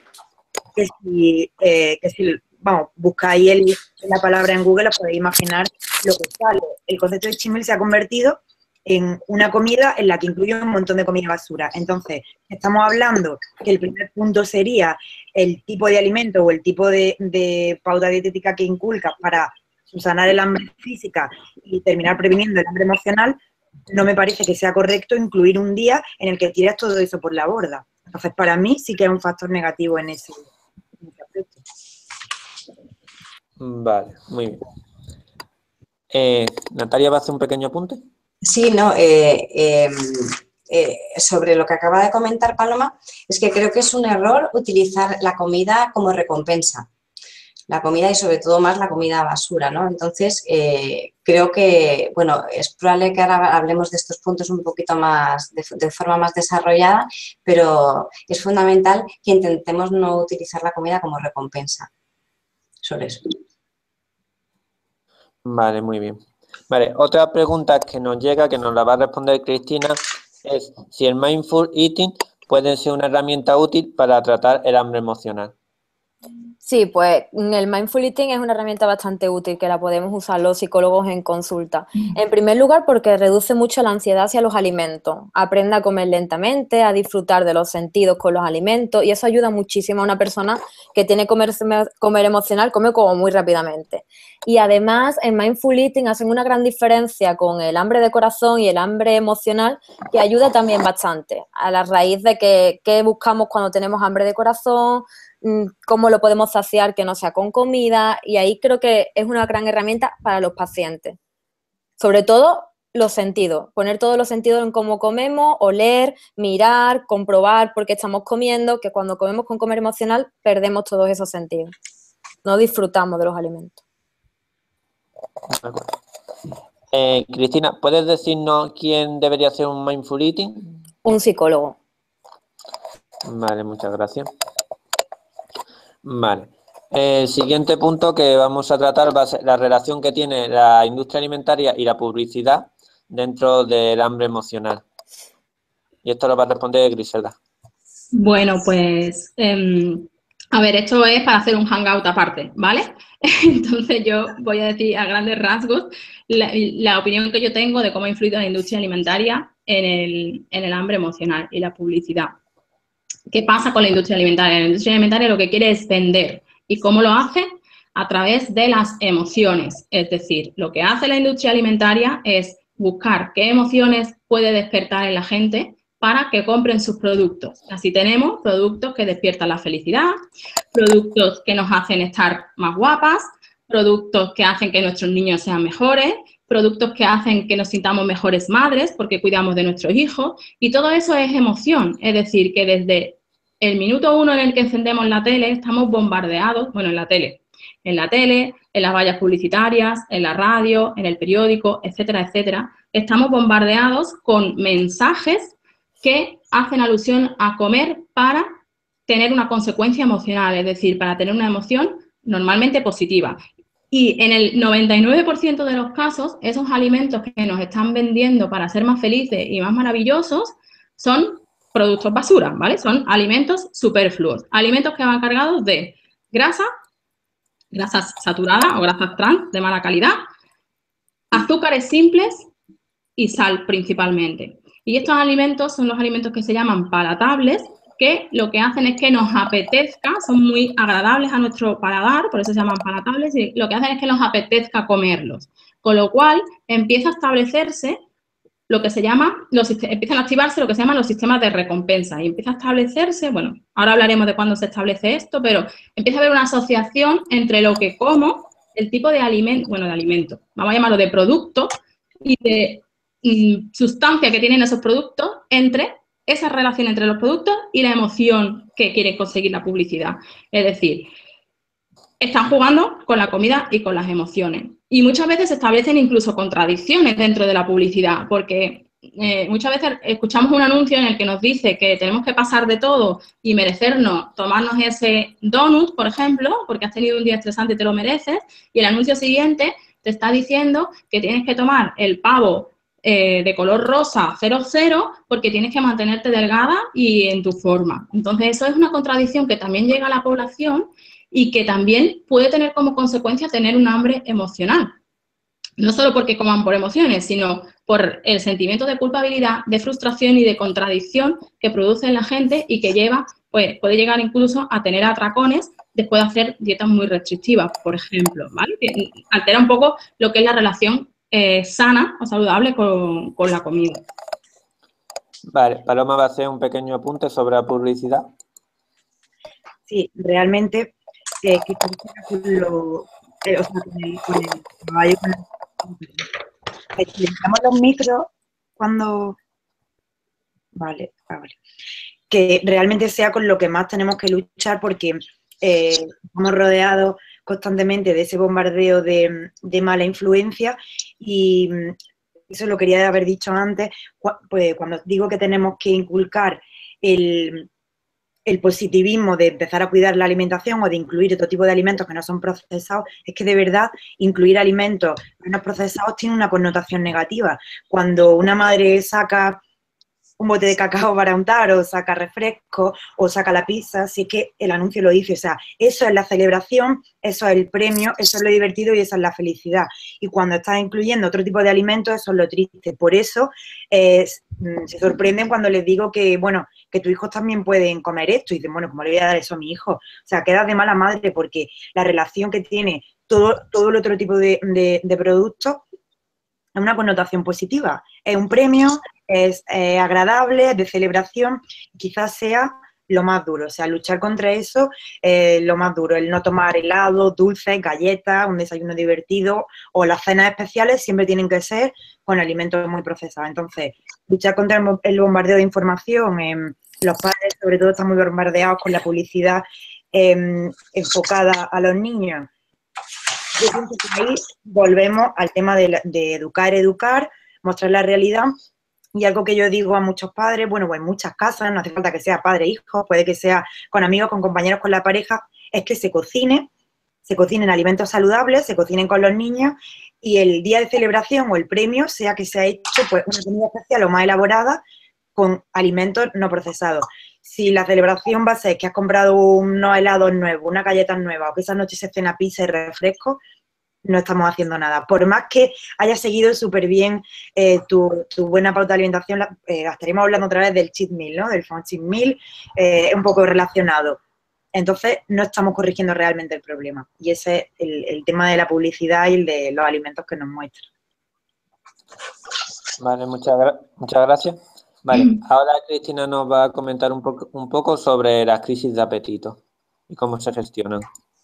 que si vamos, buscáis la palabra en Google, os podéis imaginar lo que sale. El concepto de cheat meal se ha convertido en una comida en la que incluye un montón de comida basura. Entonces, estamos hablando que el primer punto sería el tipo de alimento o el tipo de pauta dietética que inculcas para subsanar el hambre física y terminar previniendo el hambre emocional. No me parece que sea correcto incluir un día en el que tiras todo eso por la borda. Entonces, para mí sí que es un factor negativo en ese aspecto. Vale, muy bien. Natalia, ¿va a hacer un pequeño apunte? Sí, no, sobre lo que acaba de comentar Paloma, es que creo que es un error utilizar la comida como recompensa. La comida y sobre todo más la comida basura, ¿no? Entonces, creo que, bueno, es probable que ahora hablemos de estos puntos un poquito más, de forma más desarrollada, pero es fundamental que intentemos no utilizar la comida como recompensa. Sobre eso. Vale, muy bien. Vale, otra pregunta que nos llega, que nos la va a responder Cristina, es si el Mindful Eating puede ser una herramienta útil para tratar el hambre emocional. Sí, pues el Mindful Eating es una herramienta bastante útil que la podemos usar los psicólogos en consulta. En primer lugar, porque reduce mucho la ansiedad hacia los alimentos. Aprende a comer lentamente, a disfrutar de los sentidos con los alimentos y eso ayuda muchísimo a una persona que tiene comer emocional, come como muy rápidamente. Y además, en Mindful Eating hacen una gran diferencia con el hambre de corazón y el hambre emocional que ayuda también bastante a la raíz de qué buscamos cuando tenemos hambre de corazón, cómo lo podemos saciar que no sea con comida, y ahí creo que es una gran herramienta para los pacientes. Sobre todo los sentidos, poner todos los sentidos en cómo comemos, oler, mirar, comprobar por qué estamos comiendo, que cuando comemos con comer emocional perdemos todos esos sentidos. No disfrutamos de los alimentos. Cristina, ¿puedes decirnos quién debería hacer un Mindful Eating? Un psicólogo. Vale, muchas gracias. Vale. El siguiente punto que vamos a tratar va a ser la relación que tiene la industria alimentaria y la publicidad dentro del hambre emocional. Y esto lo va a responder Griselda. Bueno, pues, a ver, esto es para hacer un hangout aparte, ¿vale? Entonces yo voy a decir a grandes rasgos la opinión que yo tengo de cómo ha influido la industria alimentaria en el hambre emocional y la publicidad. ¿Qué pasa con la industria alimentaria? La industria alimentaria lo que quiere es vender. ¿Y cómo lo hace? A través de las emociones. Es decir, lo que hace la industria alimentaria es buscar qué emociones puede despertar en la gente para que compren sus productos. Así tenemos productos que despiertan la felicidad, productos que nos hacen estar más guapas, productos que hacen que nuestros niños sean mejores, productos que hacen que nos sintamos mejores madres porque cuidamos de nuestros hijos, y todo eso es emoción. Es decir, que desde el minuto 1 en el que encendemos la tele estamos bombardeados, bueno, en la tele, en las vallas publicitarias, en la radio, en el periódico, etcétera, etcétera, estamos bombardeados con mensajes que hacen alusión a comer para tener una consecuencia emocional, es decir, para tener una emoción normalmente positiva. Y en el 99% de los casos, esos alimentos que nos están vendiendo para ser más felices y más maravillosos son productos basura, ¿vale? Son alimentos superfluos, alimentos que van cargados de grasa, grasas saturadas o grasas trans de mala calidad, azúcares simples y sal principalmente. Y estos alimentos son los alimentos que se llaman palatables, que lo que hacen es que nos apetezca, son muy agradables a nuestro paladar, por eso se llaman palatables, y lo que hacen es que nos apetezca comerlos. Con lo cual empieza a establecerse lo que se llama, empiezan a activarse lo que se llaman los sistemas de recompensa y empieza a establecerse, bueno, ahora hablaremos de cuándo se establece esto, pero empieza a haber una asociación entre lo que como, el tipo de alimento, vamos a llamarlo de producto y de sustancia que tienen esos productos, entre esa relación entre los productos y la emoción que quiere conseguir la publicidad. Es decir, están jugando con la comida y con las emociones. Y muchas veces se establecen incluso contradicciones dentro de la publicidad, porque muchas veces escuchamos un anuncio en el que nos dice que tenemos que pasar de todo y merecernos, tomarnos ese donut, por ejemplo, porque has tenido un día estresante y te lo mereces, y el anuncio siguiente te está diciendo que tienes que tomar el pavo de color rosa 00 porque tienes que mantenerte delgada y en tu forma. Entonces, eso es una contradicción que también llega a la población y que también puede tener como consecuencia tener un hambre emocional. No solo porque coman por emociones, sino por el sentimiento de culpabilidad, de frustración y de contradicción que produce en la gente y que lleva, pues, puede llegar incluso a tener atracones después de hacer dietas muy restrictivas, por ejemplo, ¿vale? Que altera un poco lo que es la relación sana o saludable con la comida. Vale, Paloma va a hacer un pequeño apunte sobre la publicidad. Sí, realmente, utilizamos los micros cuando... Vale. Que realmente sea con lo que más tenemos que luchar porque estamos rodeados constantemente de ese bombardeo de mala influencia y eso lo quería haber dicho antes, pues cuando digo que tenemos que inculcar el el positivismo de empezar a cuidar la alimentación o de incluir otro tipo de alimentos que no son procesados, es que de verdad incluir alimentos menos procesados tiene una connotación negativa. Cuando una madre saca un bote de cacao para untar, o saca refresco, o saca la pizza, sí que el anuncio lo dice, o sea, eso es la celebración, eso es el premio, eso es lo divertido y esa es la felicidad. Y cuando estás incluyendo otro tipo de alimentos, eso es lo triste. Por eso se sorprenden cuando les digo que, bueno, que tus hijos también pueden comer esto, y dicen, bueno, ¿cómo le voy a dar eso a mi hijo? O sea, quedas de mala madre porque la relación que tiene todo el otro tipo de productos es una connotación positiva, es un premio, es agradable, es de celebración, quizás sea lo más duro, o sea, luchar contra eso es lo más duro, el no tomar helado, dulces, galletas, un desayuno divertido o las cenas especiales siempre tienen que ser con alimentos muy procesados. Entonces, luchar contra el bombardeo de información, los padres sobre todo están muy bombardeados con la publicidad enfocada a los niños. Yo pienso que ahí volvemos al tema de educar, mostrar la realidad. Y algo que yo digo a muchos padres, bueno, pues en muchas casas, no hace falta que sea padre e hijo, puede que sea con amigos, con compañeros, con la pareja, es que se cocinen alimentos saludables, se cocinen con los niños y el día de celebración o el premio sea que se ha hecho pues una comida especial o más elaborada con alimentos no procesados. Si la celebración va a ser que has comprado unos helados nuevos, unas galletas nuevas, o que esa noche se cena pizza y refresco, no estamos haciendo nada. Por más que hayas seguido súper bien tu buena pauta de alimentación, estaríamos hablando otra vez del cheat meal, ¿no? Del fun cheat meal, un poco relacionado. Entonces, no estamos corrigiendo realmente el problema. Y ese es el tema de la publicidad y el de los alimentos que nos muestran. Vale, muchas gracias. Vale, ahora Cristina nos va a comentar un poco sobre las crisis de apetito y cómo se gestionan.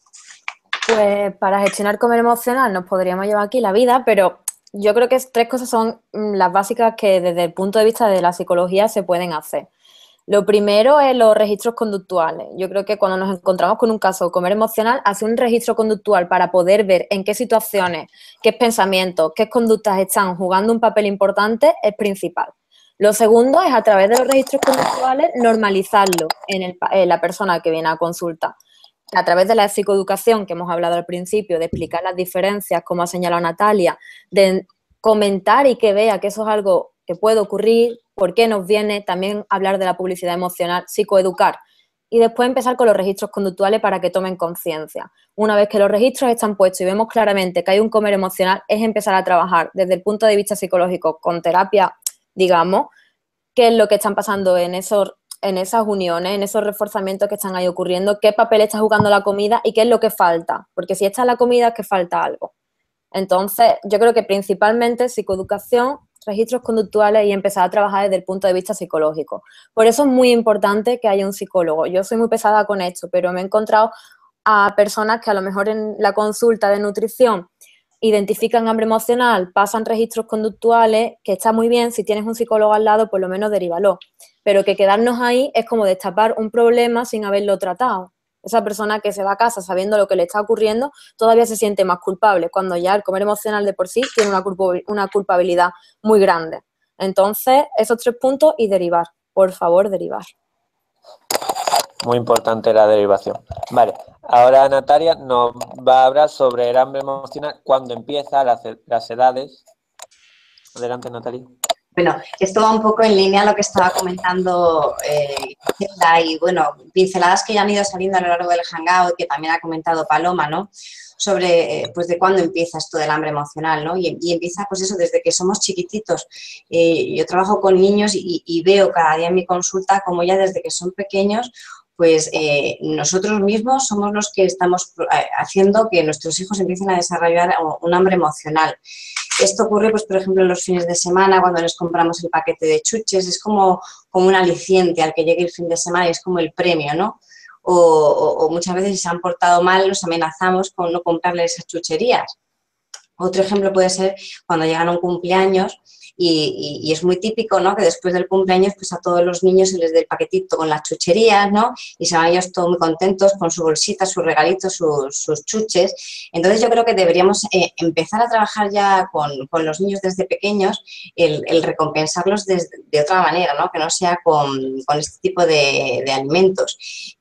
Pues para gestionar comer emocional nos podríamos llevar aquí la vida, pero yo creo que 3 cosas son las básicas que desde el punto de vista de la psicología se pueden hacer. Lo primero es los registros conductuales. Yo creo que cuando nos encontramos con un caso de comer emocional, hacer un registro conductual para poder ver en qué situaciones, qué pensamientos, qué conductas están jugando un papel importante es principal. Lo segundo es, a través de los registros conductuales, normalizarlo en la persona que viene a consulta. A través de la psicoeducación que hemos hablado al principio, de explicar las diferencias, como ha señalado Natalia, de comentar y que vea que eso es algo que puede ocurrir, por qué nos viene, también hablar de la publicidad emocional, psicoeducar. Y después empezar con los registros conductuales para que tomen conciencia. Una vez que los registros están puestos y vemos claramente que hay un comer emocional, es empezar a trabajar desde el punto de vista psicológico, con terapia, digamos, qué es lo que están pasando en esas uniones, en esos reforzamientos que están ahí ocurriendo, qué papel está jugando la comida y qué es lo que falta. Porque si está la comida es que falta algo. Entonces, yo creo que principalmente psicoeducación, registros conductuales y empezar a trabajar desde el punto de vista psicológico. Por eso es muy importante que haya un psicólogo. Yo soy muy pesada con esto, pero me he encontrado a personas que a lo mejor en la consulta de nutrición identifican hambre emocional, pasan registros conductuales, que está muy bien, si tienes un psicólogo al lado, por lo menos derívalo. Pero que quedarnos ahí es como destapar un problema sin haberlo tratado. Esa persona que se va a casa sabiendo lo que le está ocurriendo todavía se siente más culpable, cuando ya el comer emocional de por sí tiene una culpabilidad muy grande. Entonces, esos 3 puntos y derivar. Por favor, derivar. Muy importante la derivación. Vale, ahora Natalia nos va a hablar sobre el hambre emocional, cuándo empieza, las edades. Adelante, Natalia. Bueno, esto va un poco en línea a lo que estaba comentando Hilda y, bueno, pinceladas que ya han ido saliendo a lo largo del hangout, que también ha comentado Paloma, ¿no? Sobre, pues, de cuándo empieza esto del hambre emocional, ¿no? Y empieza, pues eso, desde que somos chiquititos. Yo trabajo con niños y veo cada día en mi consulta como ya desde que son pequeños, pues nosotros mismos somos los que estamos haciendo que nuestros hijos empiecen a desarrollar un hambre emocional. Esto ocurre, pues, por ejemplo, en los fines de semana, cuando les compramos el paquete de chuches, es como un aliciente al que llegue el fin de semana y es como el premio, ¿no? O muchas veces si se han portado mal, los amenazamos con no comprarles esas chucherías. Otro ejemplo puede ser cuando llegan a un cumpleaños y es muy típico, ¿no?, que después del cumpleaños pues a todos los niños se les dé el paquetito con las chucherías, ¿no?, y se van ellos todos muy contentos con su bolsita, sus regalitos, sus chuches. Entonces yo creo que deberíamos empezar a trabajar ya con los niños desde pequeños el recompensarlos de otra manera, ¿no?, que no sea con este tipo de alimentos.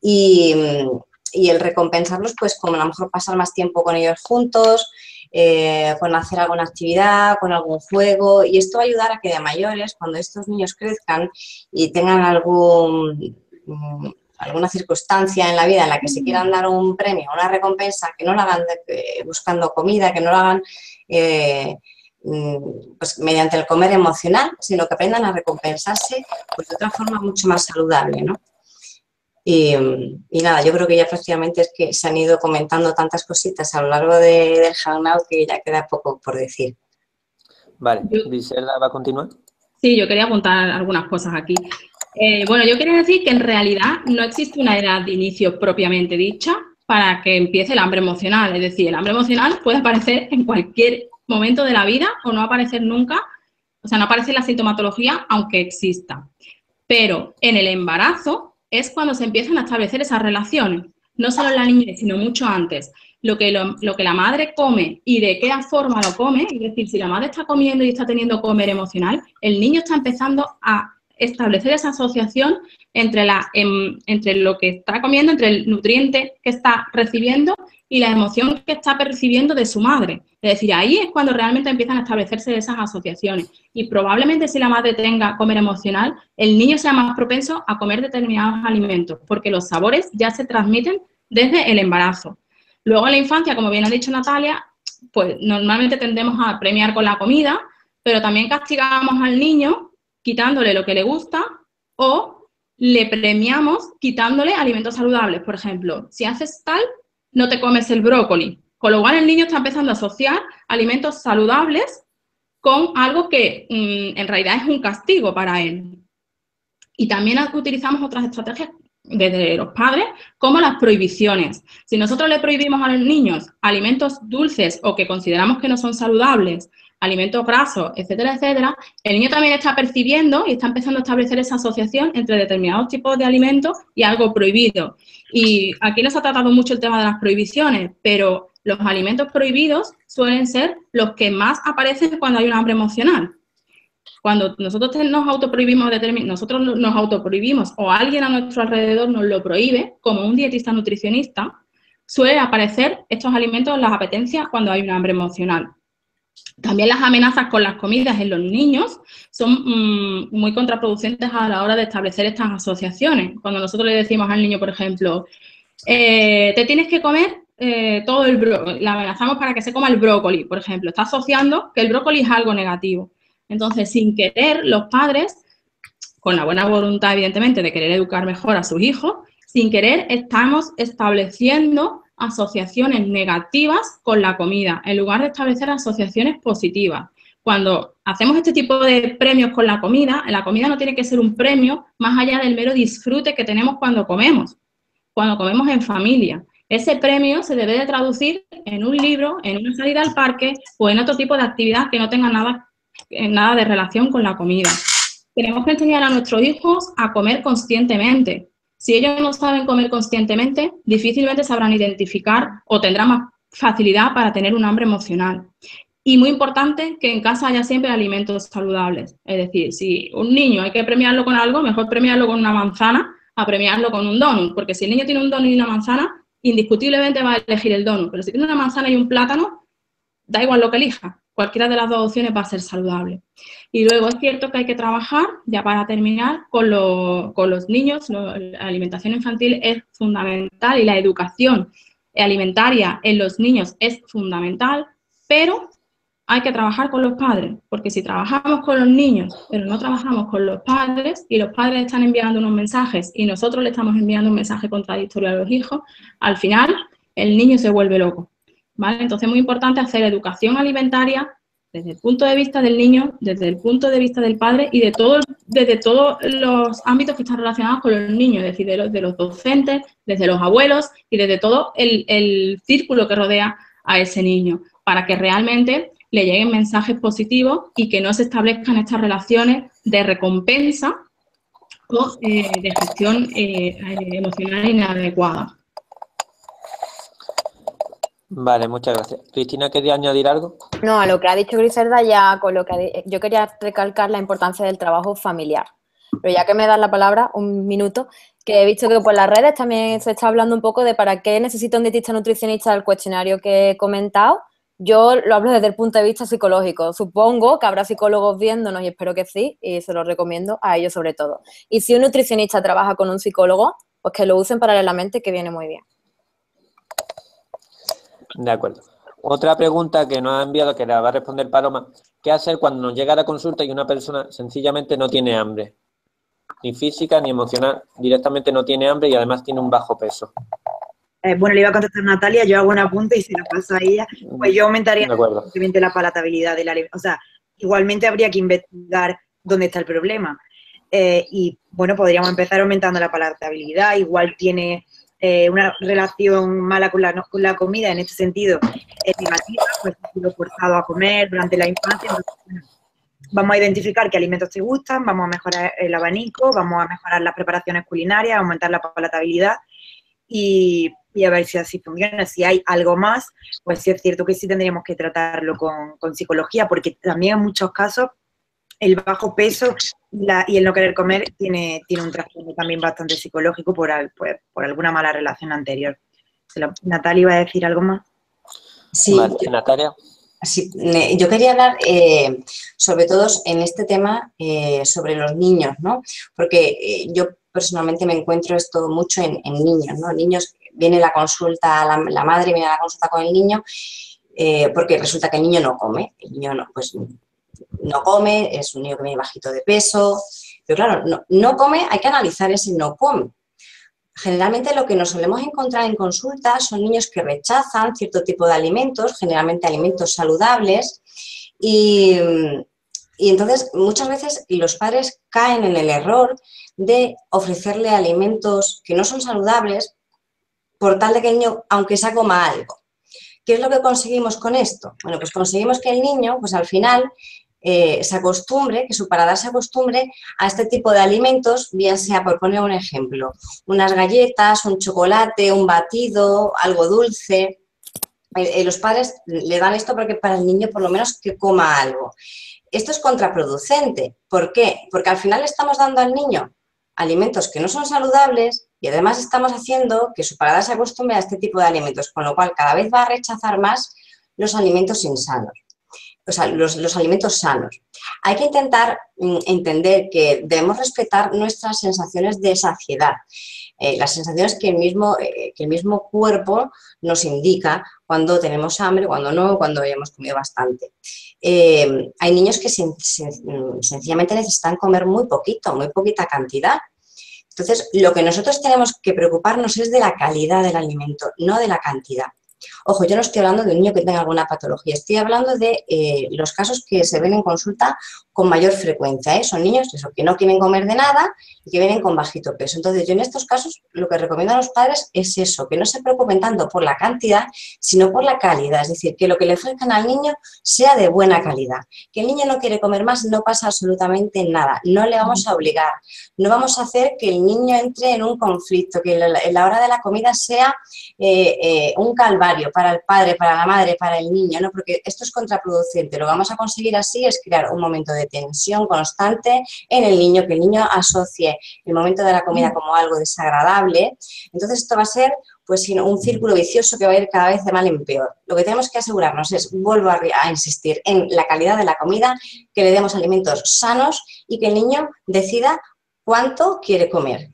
Y el recompensarlos, pues como a lo mejor pasar más tiempo con ellos juntos, con hacer alguna actividad, con algún juego, y esto va a ayudar a que de mayores, cuando estos niños crezcan y tengan alguna circunstancia en la vida en la que se quieran dar un premio, una recompensa, que no lo hagan buscando comida, que no lo hagan pues mediante el comer emocional, sino que aprendan a recompensarse pues de otra forma mucho más saludable, ¿no? Y nada, yo creo que ya prácticamente es que se han ido comentando tantas cositas a lo largo del Hangout que ya queda poco por decir. Vale, Griselda, ¿va a continuar? Sí, yo quería apuntar algunas cosas aquí. Bueno, yo quería decir que en realidad no existe una edad de inicio propiamente dicha para que empiece el hambre emocional. Es decir, el hambre emocional puede aparecer en cualquier momento de la vida o no aparecer nunca, o sea, no aparece la sintomatología aunque exista. Pero en el embarazo es cuando se empiezan a establecer esas relaciones, no solo en la niñez, sino mucho antes. Lo que la madre come y de qué forma lo come, es decir, si la madre está comiendo y está teniendo comer emocional, el niño está empezando a establecer esa asociación entre lo que está comiendo, entre el nutriente que está recibiendo y la emoción que está percibiendo de su madre. Es decir, ahí es cuando realmente empiezan a establecerse esas asociaciones. Y probablemente si la madre tenga comer emocional, el niño sea más propenso a comer determinados alimentos, porque los sabores ya se transmiten desde el embarazo. Luego en la infancia, como bien ha dicho Natalia, pues normalmente tendemos a premiar con la comida, pero también castigamos al niño quitándole lo que le gusta o le premiamos quitándole alimentos saludables. Por ejemplo, si haces tal, no te comes el brócoli. Con lo cual el niño está empezando a asociar alimentos saludables con algo que en realidad es un castigo para él. Y también utilizamos otras estrategias desde los padres, como las prohibiciones. Si nosotros le prohibimos a los niños alimentos dulces o que consideramos que no son saludables, alimentos grasos, etcétera, etcétera, el niño también está percibiendo y está empezando a establecer esa asociación entre determinados tipos de alimentos y algo prohibido. Y aquí no se ha tratado mucho el tema de las prohibiciones, pero los alimentos prohibidos suelen ser los que más aparecen cuando hay un hambre emocional. Cuando nosotros nos autoprohibimos o alguien a nuestro alrededor nos lo prohíbe, como un dietista nutricionista, suelen aparecer estos alimentos en las apetencias cuando hay un hambre emocional. También las amenazas con las comidas en los niños son muy contraproducentes a la hora de establecer estas asociaciones. Cuando nosotros le decimos al niño, por ejemplo, te tienes que comer todo el brócoli, le amenazamos para que se coma el brócoli, por ejemplo, está asociando que el brócoli es algo negativo. Entonces, sin querer, los padres, con la buena voluntad, evidentemente, de querer educar mejor a sus hijos, sin querer estamos estableciendo asociaciones negativas con la comida, en lugar de establecer asociaciones positivas. Cuando hacemos este tipo de premios con la comida no tiene que ser un premio más allá del mero disfrute que tenemos cuando comemos en familia. Ese premio se debe de traducir en un libro, en una salida al parque o en otro tipo de actividad que no tenga nada de relación con la comida. Tenemos que enseñar a nuestros hijos a comer conscientemente. Si ellos no saben comer conscientemente, difícilmente sabrán identificar o tendrán más facilidad para tener un hambre emocional. Y muy importante que en casa haya siempre alimentos saludables. Es decir, si un niño hay que premiarlo con algo, mejor premiarlo con una manzana a premiarlo con un donut. Porque si el niño tiene un donut y una manzana, indiscutiblemente va a elegir el donut. Pero si tiene una manzana y un plátano, da igual lo que elija. Cualquiera de las dos opciones va a ser saludable. Y luego es cierto que hay que trabajar, ya para terminar, con los niños. La alimentación infantil es fundamental y la educación alimentaria en los niños es fundamental, pero hay que trabajar con los padres, porque si trabajamos con los niños, pero no trabajamos con los padres, y los padres están enviando unos mensajes y nosotros le estamos enviando un mensaje contradictorio a los hijos, al final el niño se vuelve loco. ¿Vale? Entonces es muy importante hacer educación alimentaria desde el punto de vista del niño, desde el punto de vista del padre y desde todos los ámbitos que están relacionados con los niños, es decir, de los docentes, desde los abuelos y desde todo el círculo que rodea a ese niño, para que realmente le lleguen mensajes positivos y que no se establezcan estas relaciones de recompensa o de gestión emocional inadecuada. Vale, muchas gracias. Cristina, ¿quería añadir algo? No, a lo que ha dicho Griselda, ya con lo que yo quería recalcar la importancia del trabajo familiar. Pero ya que me das la palabra, un minuto, que he visto que por las redes también se está hablando un poco de para qué necesita un dietista nutricionista del cuestionario que he comentado. Yo lo hablo desde el punto de vista psicológico. Supongo que habrá psicólogos viéndonos y espero que sí, y se lo recomiendo a ellos sobre todo. Y si un nutricionista trabaja con un psicólogo, pues que lo usen paralelamente, que viene muy bien. De acuerdo. Otra pregunta que nos ha enviado, que la va a responder Paloma. ¿Qué hacer cuando nos llega a la consulta y una persona sencillamente no tiene hambre? Ni física ni emocional. Directamente no tiene hambre y además tiene un bajo peso. Bueno, le iba a contestar a Natalia, yo hago un apunte y se lo paso a ella. Pues yo aumentaría simplemente la palatabilidad del alimento. O sea, igualmente habría que investigar dónde está el problema. Y bueno, podríamos empezar aumentando la palatabilidad. Igual tiene una relación mala con la comida, en este sentido es negativa, pues ha sido forzado a comer durante la infancia. Entonces, bueno, vamos a identificar qué alimentos te gustan, vamos a mejorar el abanico, vamos a mejorar las preparaciones culinarias, aumentar la palatabilidad y a ver si así funciona. Si hay algo más, pues sí es cierto que sí tendríamos que tratarlo con psicología, porque también en muchos casos el bajo peso y el no querer comer tiene un trasfondo también bastante psicológico por alguna mala relación anterior. Natalia, ¿iba a decir algo más? Sí, vale, Natalia. Sí, yo quería hablar sobre todo en este tema sobre los niños, ¿no? Porque yo personalmente me encuentro esto mucho en niños, ¿no? Niños, viene la consulta, la madre viene a la consulta con el niño porque resulta que el niño no come. El niño no come, es un niño que viene bajito de peso, pero claro, no come, hay que analizar ese no come. Generalmente lo que nos solemos encontrar en consulta son niños que rechazan cierto tipo de alimentos, generalmente alimentos saludables, y entonces muchas veces los padres caen en el error de ofrecerle alimentos que no son saludables por tal de que el niño, aunque sea, coma algo. ¿Qué es lo que conseguimos con esto? Bueno, pues conseguimos que el niño, pues al final, se acostumbre, que su paladar se acostumbre a este tipo de alimentos, bien sea, por poner un ejemplo, unas galletas, un chocolate, un batido, algo dulce. Los padres le dan esto porque para el niño por lo menos que coma algo. Esto es contraproducente. ¿Por qué? Porque al final le estamos dando al niño alimentos que no son saludables y además estamos haciendo que su paladar se acostumbre a este tipo de alimentos, con lo cual cada vez va a rechazar más los alimentos insanos. O sea, los alimentos sanos. Hay que intentar entender que debemos respetar nuestras sensaciones de saciedad, las sensaciones que el mismo cuerpo nos indica cuando tenemos hambre, cuando no, cuando hayamos comido bastante. Hay niños que sencillamente necesitan comer muy poquito, muy poquita cantidad. Entonces, lo que nosotros tenemos que preocuparnos es de la calidad del alimento, no de la cantidad. Ojo, yo no estoy hablando de un niño que tenga alguna patología, estoy hablando de los casos que se ven en consulta con mayor frecuencia, ¿eh? Son niños que no quieren comer de nada y que vienen con bajito peso. Entonces, yo en estos casos lo que recomiendo a los padres es eso, que no se preocupen tanto por la cantidad, sino por la calidad, es decir, que lo que le ofrezcan al niño sea de buena calidad. Que el niño no quiere comer más, no pasa absolutamente nada, no le vamos a obligar, no vamos a hacer que el niño entre en un conflicto, que la hora de la comida sea un calvario para el padre, para la madre, para el niño, ¿no? Porque esto es contraproducente. Lo que vamos a conseguir así es crear un momento de tensión constante en el niño, que el niño asocie el momento de la comida como algo desagradable. Entonces esto va a ser pues un círculo vicioso que va a ir cada vez de mal en peor. Lo que tenemos que asegurarnos es, vuelvo a insistir, en la calidad de la comida, que le demos alimentos sanos y que el niño decida cuánto quiere comer.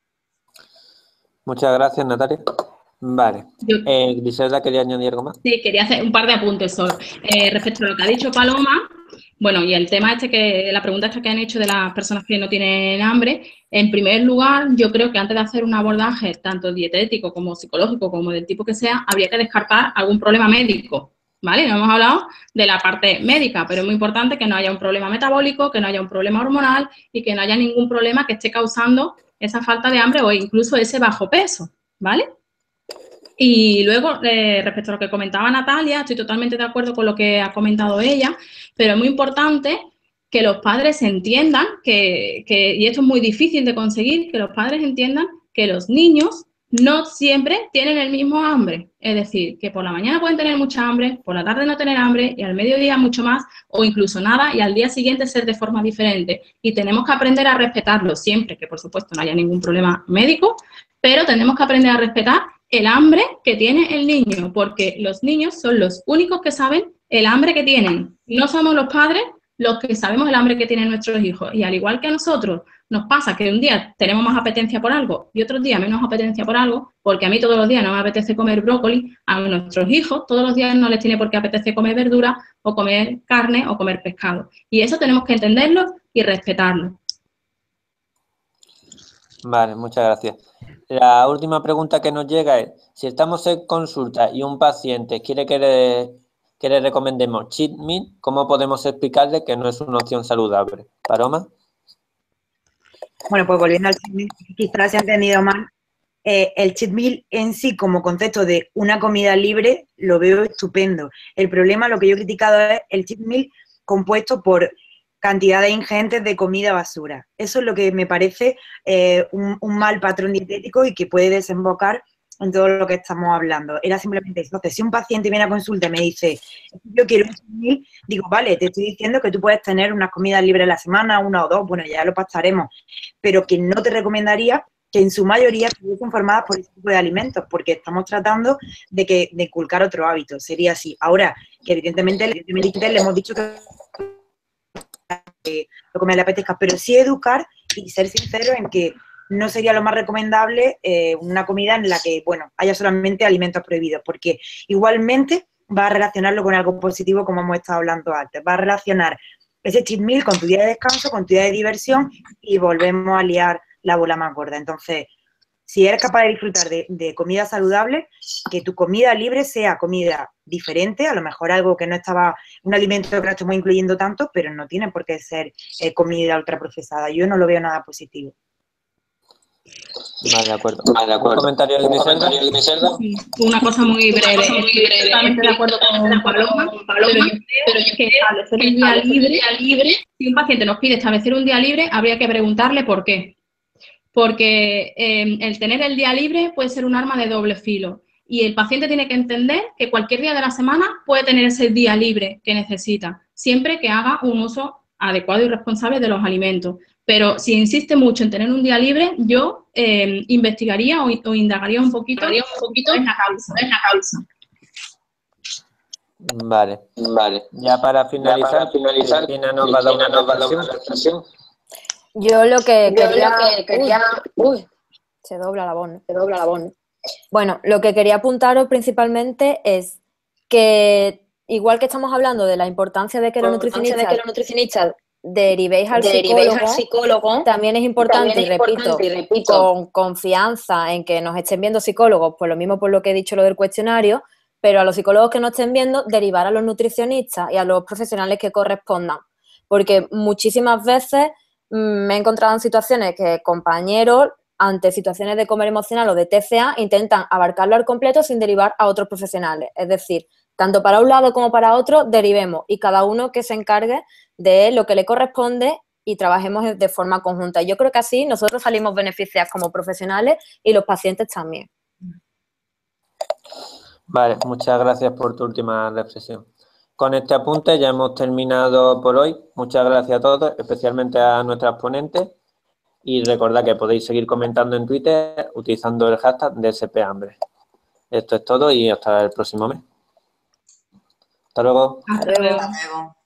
Muchas gracias, Natalia. Vale. Griselda, ¿quería añadir algo más? Sí, quería hacer un par de apuntes solo. Respecto a lo que ha dicho Paloma, bueno, y el tema la pregunta esta que han hecho de las personas que no tienen hambre, en primer lugar, yo creo que antes de hacer un abordaje tanto dietético como psicológico, como del tipo que sea, habría que descartar algún problema médico, ¿vale? No hemos hablado de la parte médica, pero es muy importante que no haya un problema metabólico, que no haya un problema hormonal y que no haya ningún problema que esté causando esa falta de hambre o incluso ese bajo peso, ¿vale? Y luego, respecto a lo que comentaba Natalia, estoy totalmente de acuerdo con lo que ha comentado ella, pero es muy importante que los padres entiendan y esto es muy difícil de conseguir, que los padres entiendan que los niños no siempre tienen el mismo hambre. Es decir, que por la mañana pueden tener mucha hambre, por la tarde no tener hambre y al mediodía mucho más o incluso nada y al día siguiente ser de forma diferente. Y tenemos que aprender a respetarlo siempre, que por supuesto no haya ningún problema médico, pero tenemos que aprender a respetar el hambre que tiene el niño, porque los niños son los únicos que saben el hambre que tienen. No somos los padres los que sabemos el hambre que tienen nuestros hijos. Y al igual que a nosotros nos pasa que un día tenemos más apetencia por algo y otros días menos apetencia por algo, porque a mí todos los días no me apetece comer brócoli, a nuestros hijos todos los días no les tiene por qué apetecer comer verdura o comer carne o comer pescado. Y eso tenemos que entenderlo y respetarlo. Vale, muchas gracias. La última pregunta que nos llega es, si estamos en consulta y un paciente quiere que le recomendemos cheat meal, ¿cómo podemos explicarle que no es una opción saludable? ¿Paloma? Bueno, pues volviendo al cheat meal, quizás se ha entendido mal. El cheat meal en sí, como concepto de una comida libre, lo veo estupendo. El problema, lo que yo he criticado es el cheat meal compuesto por cantidades ingentes de comida basura. Eso es lo que me parece un mal patrón dietético y que puede desembocar en todo lo que estamos hablando. Era simplemente eso. Entonces, si un paciente viene a consulta y me dice, yo quiero un cheat meal, digo, vale, te estoy diciendo que tú puedes tener unas comidas libres a la semana, una o dos, bueno, ya lo pactaremos, pero que no te recomendaría que en su mayoría estuviesen formadas por ese tipo de alimentos, porque estamos tratando de inculcar otro hábito. Sería así. Ahora, que evidentemente le hemos dicho que lo que me le apetezca, pero sí educar y ser sincero en que no sería lo más recomendable una comida en la que, bueno, haya solamente alimentos prohibidos, porque igualmente va a relacionarlo con algo positivo, como hemos estado hablando antes. Va a relacionar ese cheat meal con tu día de descanso, con tu día de diversión y volvemos a liar la bola más gorda. Entonces, si eres capaz de disfrutar de comida saludable, que tu comida libre sea comida diferente, a lo mejor algo que no estaba, un alimento que no estamos incluyendo tanto, pero no tiene por qué ser comida ultraprocesada. Yo no lo veo nada positivo. Vale, de acuerdo. ¿Un comentario de Griselda? Sí, una cosa muy breve. Estoy totalmente de acuerdo con Paloma, pero yo creo que establecer un día libre, si un paciente nos pide establecer un día libre, habría que preguntarle por qué. Porque el tener el día libre puede ser un arma de doble filo y el paciente tiene que entender que cualquier día de la semana puede tener ese día libre que necesita, siempre que haga un uso adecuado y responsable de los alimentos. Pero si insiste mucho en tener un día libre, yo investigaría o indagaría un poquito en la causa. Vale. Ya para finalizar, Cristina nos va a dar una reflexión. Yo lo que quería... Uy, se dobla la voz. Bueno, lo que quería apuntaros principalmente es que, igual que estamos hablando de la importancia de que los nutricionistas derivéis al psicólogo, también es importante, y repito, con confianza en que nos estén viendo psicólogos, pues lo mismo por lo que he dicho lo del cuestionario, pero a los psicólogos que nos estén viendo, derivar a los nutricionistas y a los profesionales que correspondan. Porque muchísimas veces me he encontrado en situaciones que compañeros, ante situaciones de comer emocional o de TCA, intentan abarcarlo al completo sin derivar a otros profesionales. Es decir, tanto para un lado como para otro, derivemos y cada uno que se encargue de lo que le corresponde y trabajemos de forma conjunta. Yo creo que así nosotros salimos beneficiados como profesionales y los pacientes también. Vale, muchas gracias por tu última reflexión. Con este apunte ya hemos terminado por hoy. Muchas gracias a todos, especialmente a nuestras ponentes. Y recordad que podéis seguir comentando en Twitter utilizando el hashtag DSPHambre. Esto es todo y hasta el próximo mes. Hasta luego. Hasta luego. Hasta luego.